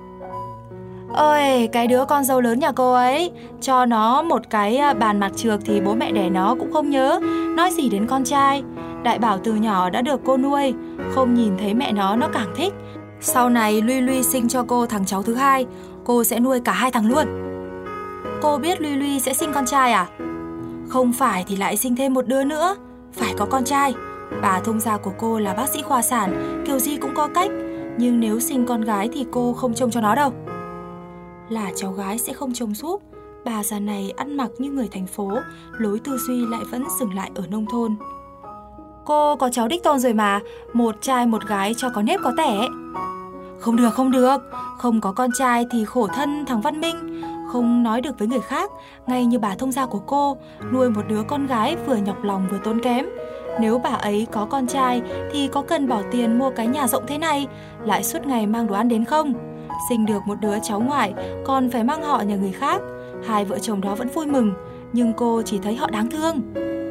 Ôi, cái đứa con dâu lớn nhà cô ấy, cho nó một cái bàn mặt trược thì bố mẹ đẻ nó cũng không nhớ. Nói gì đến con trai. Đại Bảo từ nhỏ đã được cô nuôi, không nhìn thấy mẹ nó càng thích. Sau này Luy Luy sinh cho cô thằng cháu thứ hai, cô sẽ nuôi cả 2 thằng luôn. Cô biết Luy Luy sẽ sinh con trai à? Không phải thì lại sinh thêm một đứa nữa. Phải có con trai. Bà thông gia của cô là bác sĩ khoa sản, kiểu gì cũng có cách. Nhưng nếu sinh con gái thì cô không trông cho nó đâu. Là cháu gái sẽ không trông giúp. Bà già này ăn mặc như người thành phố, lối tư duy lại vẫn dừng lại ở nông thôn. Cô có cháu đích tôn rồi mà, 1 trai 1 gái cho có nếp có tẻ. Không được, không có con trai thì khổ thân thằng Văn Minh. Không nói được với người khác, ngay như bà thông gia của cô, nuôi một đứa con gái vừa nhọc lòng vừa tốn kém. Nếu bà ấy có con trai thì có cần bỏ tiền mua cái nhà rộng thế này, lại suốt ngày mang đồ ăn đến không? Sinh được một đứa cháu ngoại còn phải mang họ nhà người khác. Hai vợ chồng đó vẫn vui mừng, nhưng cô chỉ thấy họ đáng thương.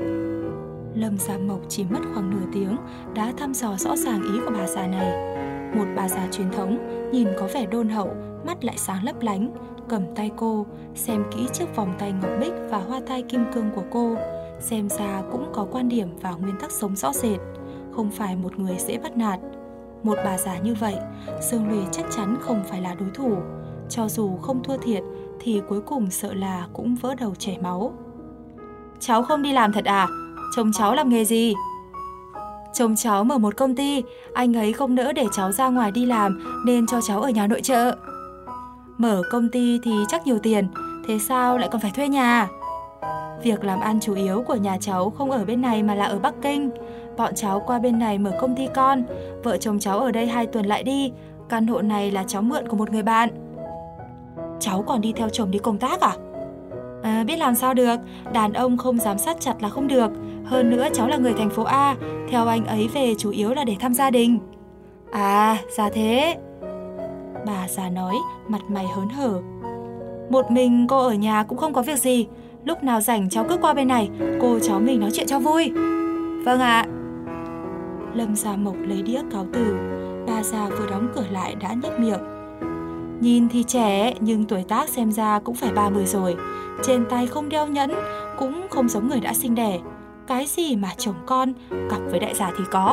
Lâm Gia Mộc chỉ mất khoảng nửa tiếng đã thăm dò rõ ràng ý của bà già này. Một bà già truyền thống, nhìn có vẻ đôn hậu, mắt lại sáng lấp lánh, cầm tay cô, xem kỹ chiếc vòng tay ngọc bích và hoa tai kim cương của cô. Xem ra cũng có quan điểm và nguyên tắc sống rõ rệt, không phải một người dễ bắt nạt. Một bà già như vậy, Dương Luy chắc chắn không phải là đối thủ. Cho dù không thua thiệt thì cuối cùng sợ là cũng vỡ đầu chảy máu. Cháu không đi làm thật à? Chồng cháu làm nghề gì? Chồng cháu mở một công ty, anh ấy không nỡ để cháu ra ngoài đi làm nên cho cháu ở nhà nội trợ. Mở công ty thì chắc nhiều tiền, thế sao lại còn phải thuê nhà? Việc làm ăn chủ yếu của nhà cháu không ở bên này mà là ở Bắc Kinh. Bọn cháu qua bên này mở công ty con, vợ chồng cháu ở đây 2 tuần lại đi. Căn hộ này là cháu mượn của một người bạn. Cháu còn đi theo chồng đi công tác à? Biết làm sao được, đàn ông không giám sát chặt là không được. Hơn nữa cháu là người thành phố A, theo anh ấy về chủ yếu là để thăm gia đình. À, ra thế. Bà già nói, mặt mày hớn hở. Một mình cô ở nhà cũng không có việc gì, lúc nào rảnh cháu cứ qua bên này, cô cháu mình nói chuyện cho vui. Vâng ạ. Lâm Gia Mộc lấy đĩa cáo từ. Bà già vừa đóng cửa lại đã nhếch miệng. Nhìn thì trẻ nhưng tuổi tác xem ra cũng phải 30 rồi. Trên tay không đeo nhẫn, cũng không giống người đã sinh đẻ. cái gì mà chồng con, cặp với đại gia thì có.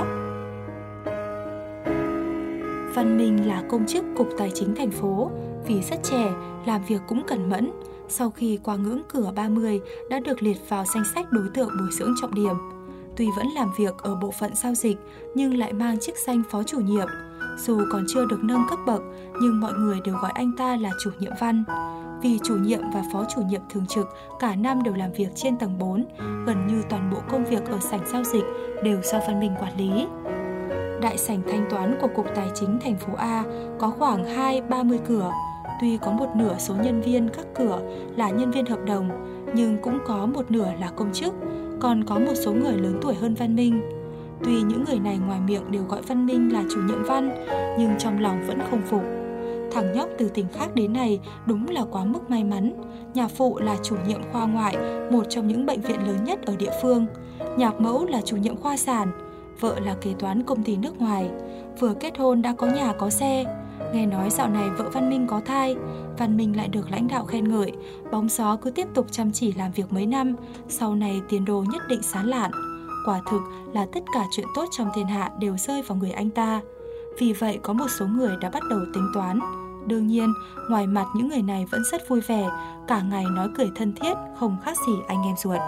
Văn Minh là công chức Cục Tài chính thành phố, vì rất trẻ, làm việc cũng cẩn mẫn. Sau khi qua ngưỡng cửa 30 đã được liệt vào danh sách đối tượng bồi dưỡng trọng điểm. Tuy vẫn làm việc ở bộ phận giao dịch nhưng lại mang chức danh phó chủ nhiệm. Dù còn chưa được nâng cấp bậc nhưng mọi người đều gọi anh ta là chủ nhiệm Văn. Vì chủ nhiệm và phó chủ nhiệm thường trực cả năm đều làm việc trên tầng 4, gần như toàn bộ công việc ở sảnh giao dịch đều do Văn Minh quản lý. Đại sảnh thanh toán của Cục Tài chính thành phố A có khoảng 20-30 cửa. Tuy có một nửa số nhân viên các cửa là nhân viên hợp đồng, nhưng cũng có một nửa là công chức, còn có một số người lớn tuổi hơn Văn Minh. Tuy những người này ngoài miệng đều gọi Văn Minh là chủ nhiệm Văn, nhưng trong lòng vẫn không phục. Thằng nhóc từ tỉnh khác đến này đúng là quá mức may mắn. Nhà phụ là chủ nhiệm khoa ngoại, một trong những bệnh viện lớn nhất ở địa phương. Nhạc mẫu là chủ nhiệm khoa sản, vợ là kế toán công ty nước ngoài. Vừa kết hôn đã có nhà có xe. Nghe nói dạo này vợ Văn Minh có thai, Văn Minh lại được lãnh đạo khen ngợi. Bóng gió cứ tiếp tục chăm chỉ làm việc mấy năm, sau này tiền đồ nhất định sáng lạn. Quả thực là tất cả chuyện tốt trong thiên hạ đều rơi vào người anh ta. Vì vậy có một số người đã bắt đầu tính toán. Đương nhiên, ngoài mặt những người này vẫn rất vui vẻ, cả ngày nói cười thân thiết, không khác gì anh em ruột.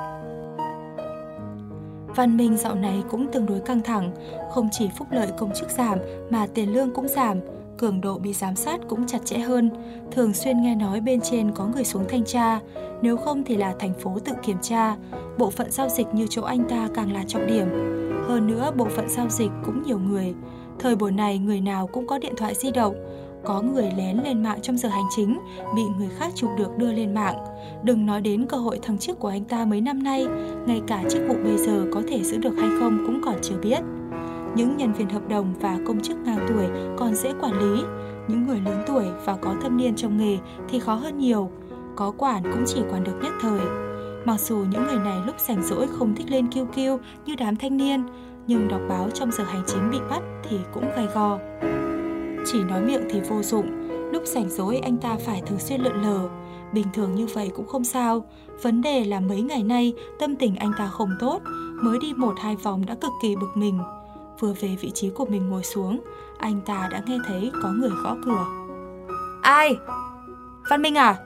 Văn Minh dạo này cũng tương đối căng thẳng, không chỉ phúc lợi công chức giảm mà tiền lương cũng giảm, cường độ bị giám sát cũng chặt chẽ hơn, thường xuyên nghe nói bên trên có người xuống thanh tra, nếu không thì là thành phố tự kiểm tra. Bộ phận giao dịch như chỗ anh ta càng là trọng điểm. Hơn nữa, bộ phận giao dịch cũng nhiều người. Thời buổi này người nào cũng có điện thoại di động, có người lén lên mạng trong giờ hành chính, bị người khác chụp được đưa lên mạng. Đừng nói đến cơ hội thăng chức của anh ta mấy năm nay, ngay cả chức vụ bây giờ có thể giữ được hay không cũng còn chưa biết. Những nhân viên hợp đồng và công chức ngang tuổi còn dễ quản lý, những người lớn tuổi và có thâm niên trong nghề thì khó hơn nhiều. Có quản cũng chỉ quản được nhất thời. Mặc dù những người này lúc rảnh rỗi không thích lên kiêu kiêu như đám thanh niên, nhưng đọc báo trong giờ hành chính bị bắt thì cũng gay go. Chỉ nói miệng thì vô dụng, lúc rảnh rỗi anh ta phải thường xuyên lượn lờ. Bình thường như vậy cũng không sao, vấn đề là mấy ngày nay tâm tình anh ta không tốt, mới đi 1-2 vòng đã cực kỳ bực mình. Vừa về vị trí của mình ngồi xuống, anh ta đã nghe thấy có người gõ cửa. Ai? Văn Minh à?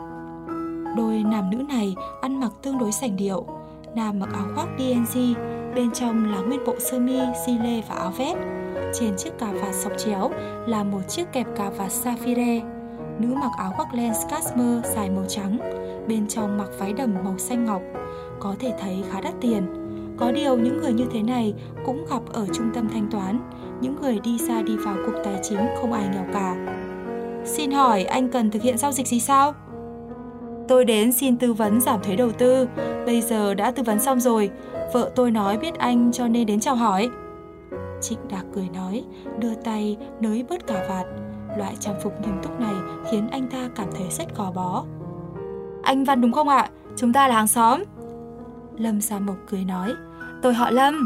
Đôi nam nữ này ăn mặc tương đối sành điệu. Nam mặc áo khoác DNG, bên trong là nguyên bộ sơ mi, xi lê và áo vest. Trên chiếc cà vạt sọc chéo là một chiếc kẹp cà vạt sapphire. Nữ mặc áo khoác len cashmere dài màu trắng, bên trong mặc váy đầm màu xanh ngọc. Có thể thấy khá đắt tiền. Có điều những người như thế này cũng gặp ở trung tâm thanh toán. Những người đi ra đi vào Cục Tài chính không ai nghèo cả. Xin hỏi anh cần thực hiện giao dịch gì sao? Tôi đến xin tư vấn giảm thuế đầu tư. Bây giờ đã tư vấn xong rồi. Vợ tôi nói biết anh cho nên đến chào hỏi. Trịnh Đạc cười nói, đưa tay nới bớt cà vạt. Loại trang phục nghiêm túc này khiến anh ta cảm thấy rất gò bó. Anh Văn đúng không ạ? Chúng ta là hàng xóm. Lâm Gia Mộc cười nói, tôi họ Lâm.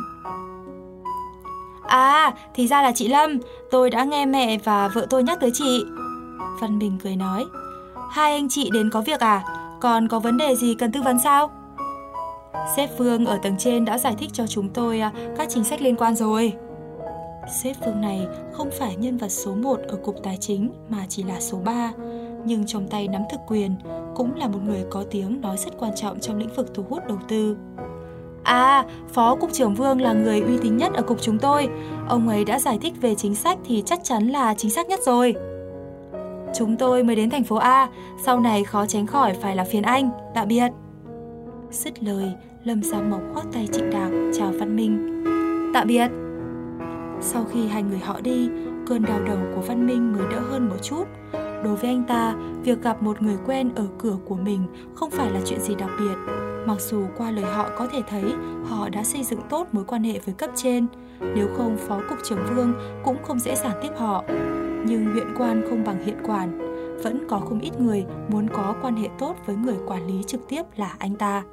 À, thì ra là chị Lâm. Tôi đã nghe mẹ và vợ tôi nhắc tới chị. Văn Bình cười nói, hai anh chị đến có việc à? Còn có vấn đề gì cần tư vấn sao? Sếp Phương ở tầng trên đã giải thích cho chúng tôi các chính sách liên quan rồi. Sếp Phương này không phải nhân vật số 1 ở Cục Tài chính mà chỉ là số 3, nhưng trong tay nắm thực quyền, cũng là một người có tiếng nói rất quan trọng trong lĩnh vực thu hút đầu tư. À, Phó Cục trưởng Vương là người uy tín nhất ở cục chúng tôi. Ông ấy đã giải thích về chính sách thì chắc chắn là chính xác nhất rồi. Chúng tôi mới đến thành phố A, sau này khó tránh khỏi phải là phiền anh. Tạm biệt. Dứt lời, Lâm Gia Mộc khoác tay Trịnh Đạc chào Văn Minh. Tạm biệt. Sau khi hai người họ đi, cơn đau đầu của Văn Minh mới đỡ hơn một chút. Đối với anh ta, việc gặp một người quen ở cửa của mình không phải là chuyện gì đặc biệt. Mặc dù qua lời họ có thể thấy họ đã xây dựng tốt mối quan hệ với cấp trên, nếu không Phó Cục trưởng Vương cũng không dễ dàng tiếp họ. Nhưng huyện quan không bằng hiện quản, vẫn có không ít người muốn có quan hệ tốt với người quản lý trực tiếp là anh ta.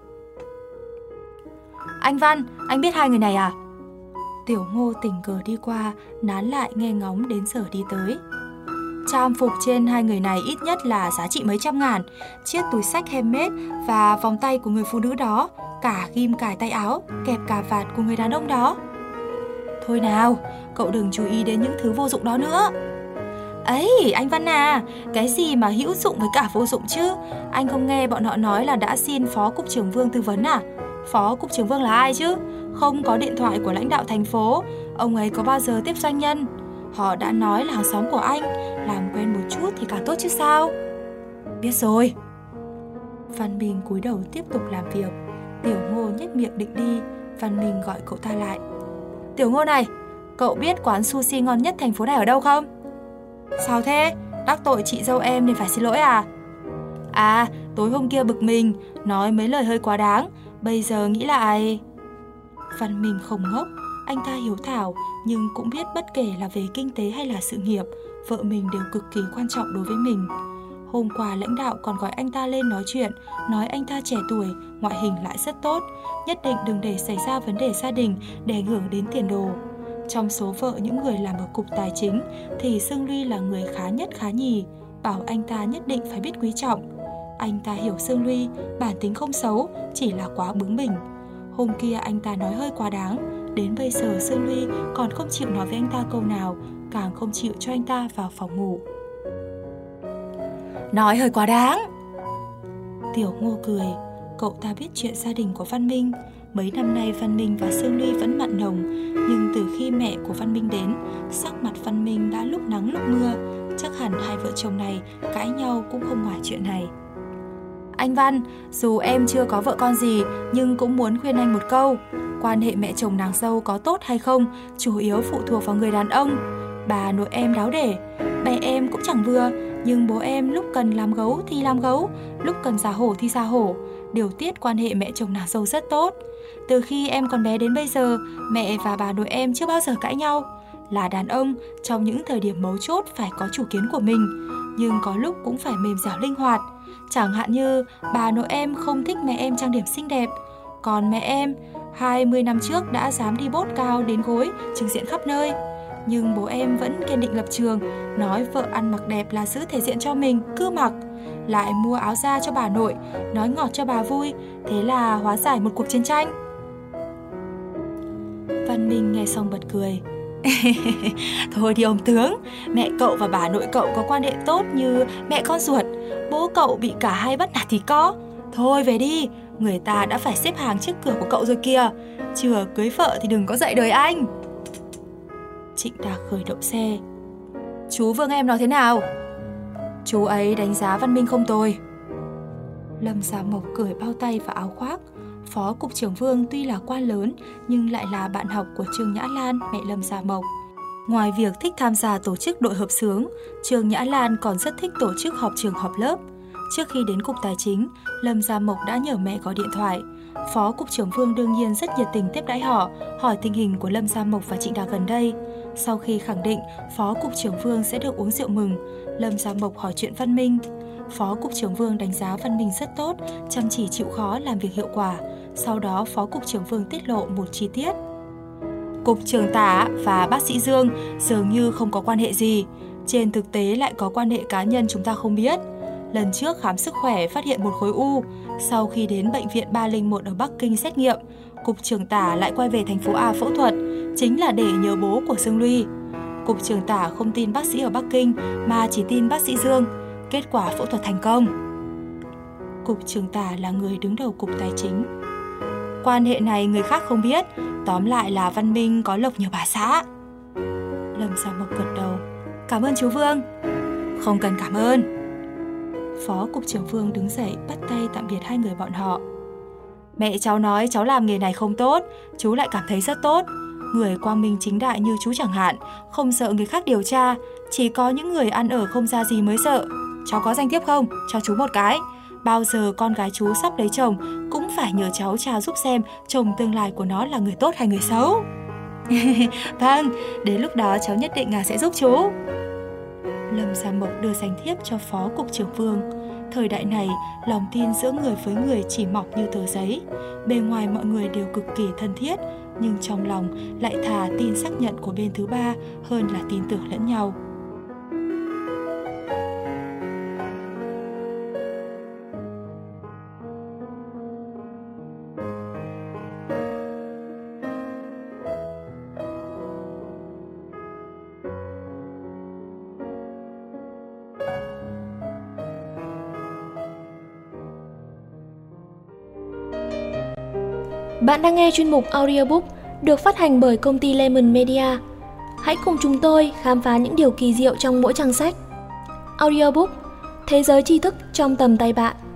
Anh Văn, anh biết hai người này à? Tiểu Ngô tình cờ đi qua, nán lại nghe ngóng đến giờ đi tới. Trang phục trên hai người này ít nhất là giá trị mấy trăm ngàn. Chiếc túi xách handmade và vòng tay của người phụ nữ đó cả ghim cài tay áo, kẹp cà vạt của người đàn ông đó. Thôi nào, cậu đừng chú ý đến những thứ vô dụng đó nữa. Ấy, anh Văn à, cái gì mà hữu dụng với cả vô dụng chứ? Anh không nghe bọn họ nói là đã xin Phó Cục trưởng Vương tư vấn à? Phó Cục trưởng Vương là ai chứ? Không có điện thoại của lãnh đạo thành phố, ông ấy có bao giờ tiếp doanh nhân. Họ đã nói là hàng xóm của anh, làm quen một chút thì càng tốt chứ sao? Biết rồi. Văn Minh cúi đầu tiếp tục làm việc. Tiểu Ngô nhếch miệng định đi, Văn Minh gọi cậu ta lại. Tiểu Ngô này, cậu biết quán sushi ngon nhất thành phố này ở đâu không? Sao thế? Đắc tội chị dâu em nên phải xin lỗi à? À, tối hôm kia bực mình, nói mấy lời hơi quá đáng, bây giờ nghĩ lại. Văn Minh không ngốc, anh ta hiếu thảo, nhưng cũng biết bất kể là về kinh tế hay là sự nghiệp, vợ mình đều cực kỳ quan trọng đối với mình. Hôm qua lãnh đạo còn gọi anh ta lên nói chuyện, nói anh ta trẻ tuổi, ngoại hình lại rất tốt, nhất định đừng để xảy ra vấn đề gia đình để ảnh hưởng đến tiền đồ. Trong số vợ những người làm ở cục tài chính thì Sương Luy là người khá nhất khá nhì, bảo anh ta nhất định phải biết quý trọng. Anh ta hiểu Sương Luy, bản tính không xấu, chỉ là quá bướng bỉnh. Hôm kia anh ta nói hơi quá đáng, đến bây giờ Sương Luy còn không chịu nói với anh ta câu nào, càng không chịu cho anh ta vào phòng ngủ. Nói hơi quá đáng. Tiểu Ngô cười, cậu ta biết chuyện gia đình của Văn Minh. Mấy năm nay Văn Minh và Sương Luy vẫn mặn nồng, nhưng từ khi mẹ của Văn Minh đến, sắc mặt Văn Minh đã lúc nắng lúc mưa. Chắc hẳn hai vợ chồng này cãi nhau cũng không ngoài chuyện này. Anh Văn, dù em chưa có vợ con gì, nhưng cũng muốn khuyên anh một câu. Quan hệ mẹ chồng nàng dâu có tốt hay không, chủ yếu phụ thuộc vào người đàn ông. Bà nội em đáo để, mẹ em cũng chẳng vừa, nhưng bố em lúc cần làm gấu thì làm gấu, lúc cần giả hổ thì giả hổ. Điều tiết quan hệ mẹ chồng nàng dâu rất tốt. Từ khi em còn bé đến bây giờ, mẹ và bà nội em chưa bao giờ cãi nhau. Là đàn ông, trong những thời điểm mấu chốt phải có chủ kiến của mình, nhưng có lúc cũng phải mềm dẻo linh hoạt. Chẳng hạn như bà nội em không thích mẹ em trang điểm xinh đẹp, còn mẹ em 20 năm trước đã dám đi bốt cao đến gối, trình diện khắp nơi. Nhưng bố em vẫn kiên định lập trường, nói vợ ăn mặc đẹp là giữ thể diện cho mình, cứ mặc. Lại mua áo da cho bà nội, nói ngọt cho bà vui, thế là hóa giải một cuộc chiến tranh. Văn Minh nghe xong bật cười. Thôi đi ông tướng, mẹ cậu và bà nội cậu có quan hệ tốt như mẹ con ruột, bố cậu bị cả hai bắt nạt thì có. Thôi về đi, người ta đã phải xếp hàng trước cửa của cậu rồi kìa, chưa cưới vợ thì đừng có dạy đời anh. Trịnh Đạc khởi động xe. Chú Vương em nói thế nào? Chú ấy đánh giá Văn Minh không tồi. Lâm Gia Mộc cởi bao tay và áo khoác. Phó Cục trưởng Vương tuy là quan lớn nhưng lại là bạn học của Trương Nhã Lan, mẹ Lâm Gia Mộc. Ngoài việc thích tham gia tổ chức đội hợp xướng, Trương Nhã Lan còn rất thích tổ chức họp trường họp lớp. Trước khi đến Cục Tài chính, Lâm Gia Mộc đã nhờ mẹ gọi điện thoại. Phó Cục trưởng Vương đương nhiên rất nhiệt tình tiếp đãi họ, hỏi tình hình của Lâm Gia Mộc và Trịnh Đạc gần đây. Sau khi khẳng định Phó Cục trưởng Vương sẽ được uống rượu mừng, Lâm Gia Mộc hỏi chuyện Văn Minh. Phó Cục trưởng Vương đánh giá Văn Minh rất tốt, chăm chỉ chịu khó, làm việc hiệu quả. Sau đó Phó Cục trưởng Vương tiết lộ một chi tiết. Cục trưởng Tả và bác sĩ Dương dường như không có quan hệ gì. Trên thực tế lại có quan hệ cá nhân chúng ta không biết. Lần trước khám sức khỏe phát hiện một khối u. Sau khi đến bệnh viện 301 ở Bắc Kinh xét nghiệm, Cục trưởng Tả lại quay về thành phố A phẫu thuật, chính là để nhờ bố của Sương Luy. Cục trưởng Tả không tin bác sĩ ở Bắc Kinh mà chỉ tin bác sĩ Dương. Kết quả phẫu thuật thành công. Cục trưởng Tả là người đứng đầu Cục Tài chính. Quan hệ này người khác không biết, tóm lại là Văn Minh có lộc nhờ bà xã. Lâm Gia Mộc gật đầu. Cảm ơn chú Vương. Không cần cảm ơn. Phó Cục trưởng Vương đứng dậy bắt tay tạm biệt hai người bọn họ. Mẹ cháu nói cháu làm nghề này không tốt, chú lại cảm thấy rất tốt. Người quang minh chính đại như chú chẳng hạn, không sợ người khác điều tra, chỉ có những người ăn ở không ra gì mới sợ. Cháu có danh thiếp không? Cho chú một cái. Bao giờ con gái chú sắp lấy chồng cũng phải nhờ cháu tra giúp xem chồng tương lai của nó là người tốt hay người xấu. Vâng, đến lúc đó cháu nhất định sẽ giúp chú. Lâm Gia Mộc đưa danh thiếp cho Phó Cục trưởng Vương. Thời đại này, lòng tin giữa người với người chỉ mỏng như tờ giấy. Bề ngoài mọi người đều cực kỳ thân thiết, nhưng trong lòng lại thà tin xác nhận của bên thứ ba hơn là tin tưởng lẫn nhau. Bạn đang nghe chuyên mục audiobook được phát hành bởi công ty Lemon Media. Hãy cùng chúng tôi khám phá những điều kỳ diệu trong mỗi trang sách. Audiobook, thế giới tri thức trong tầm tay bạn.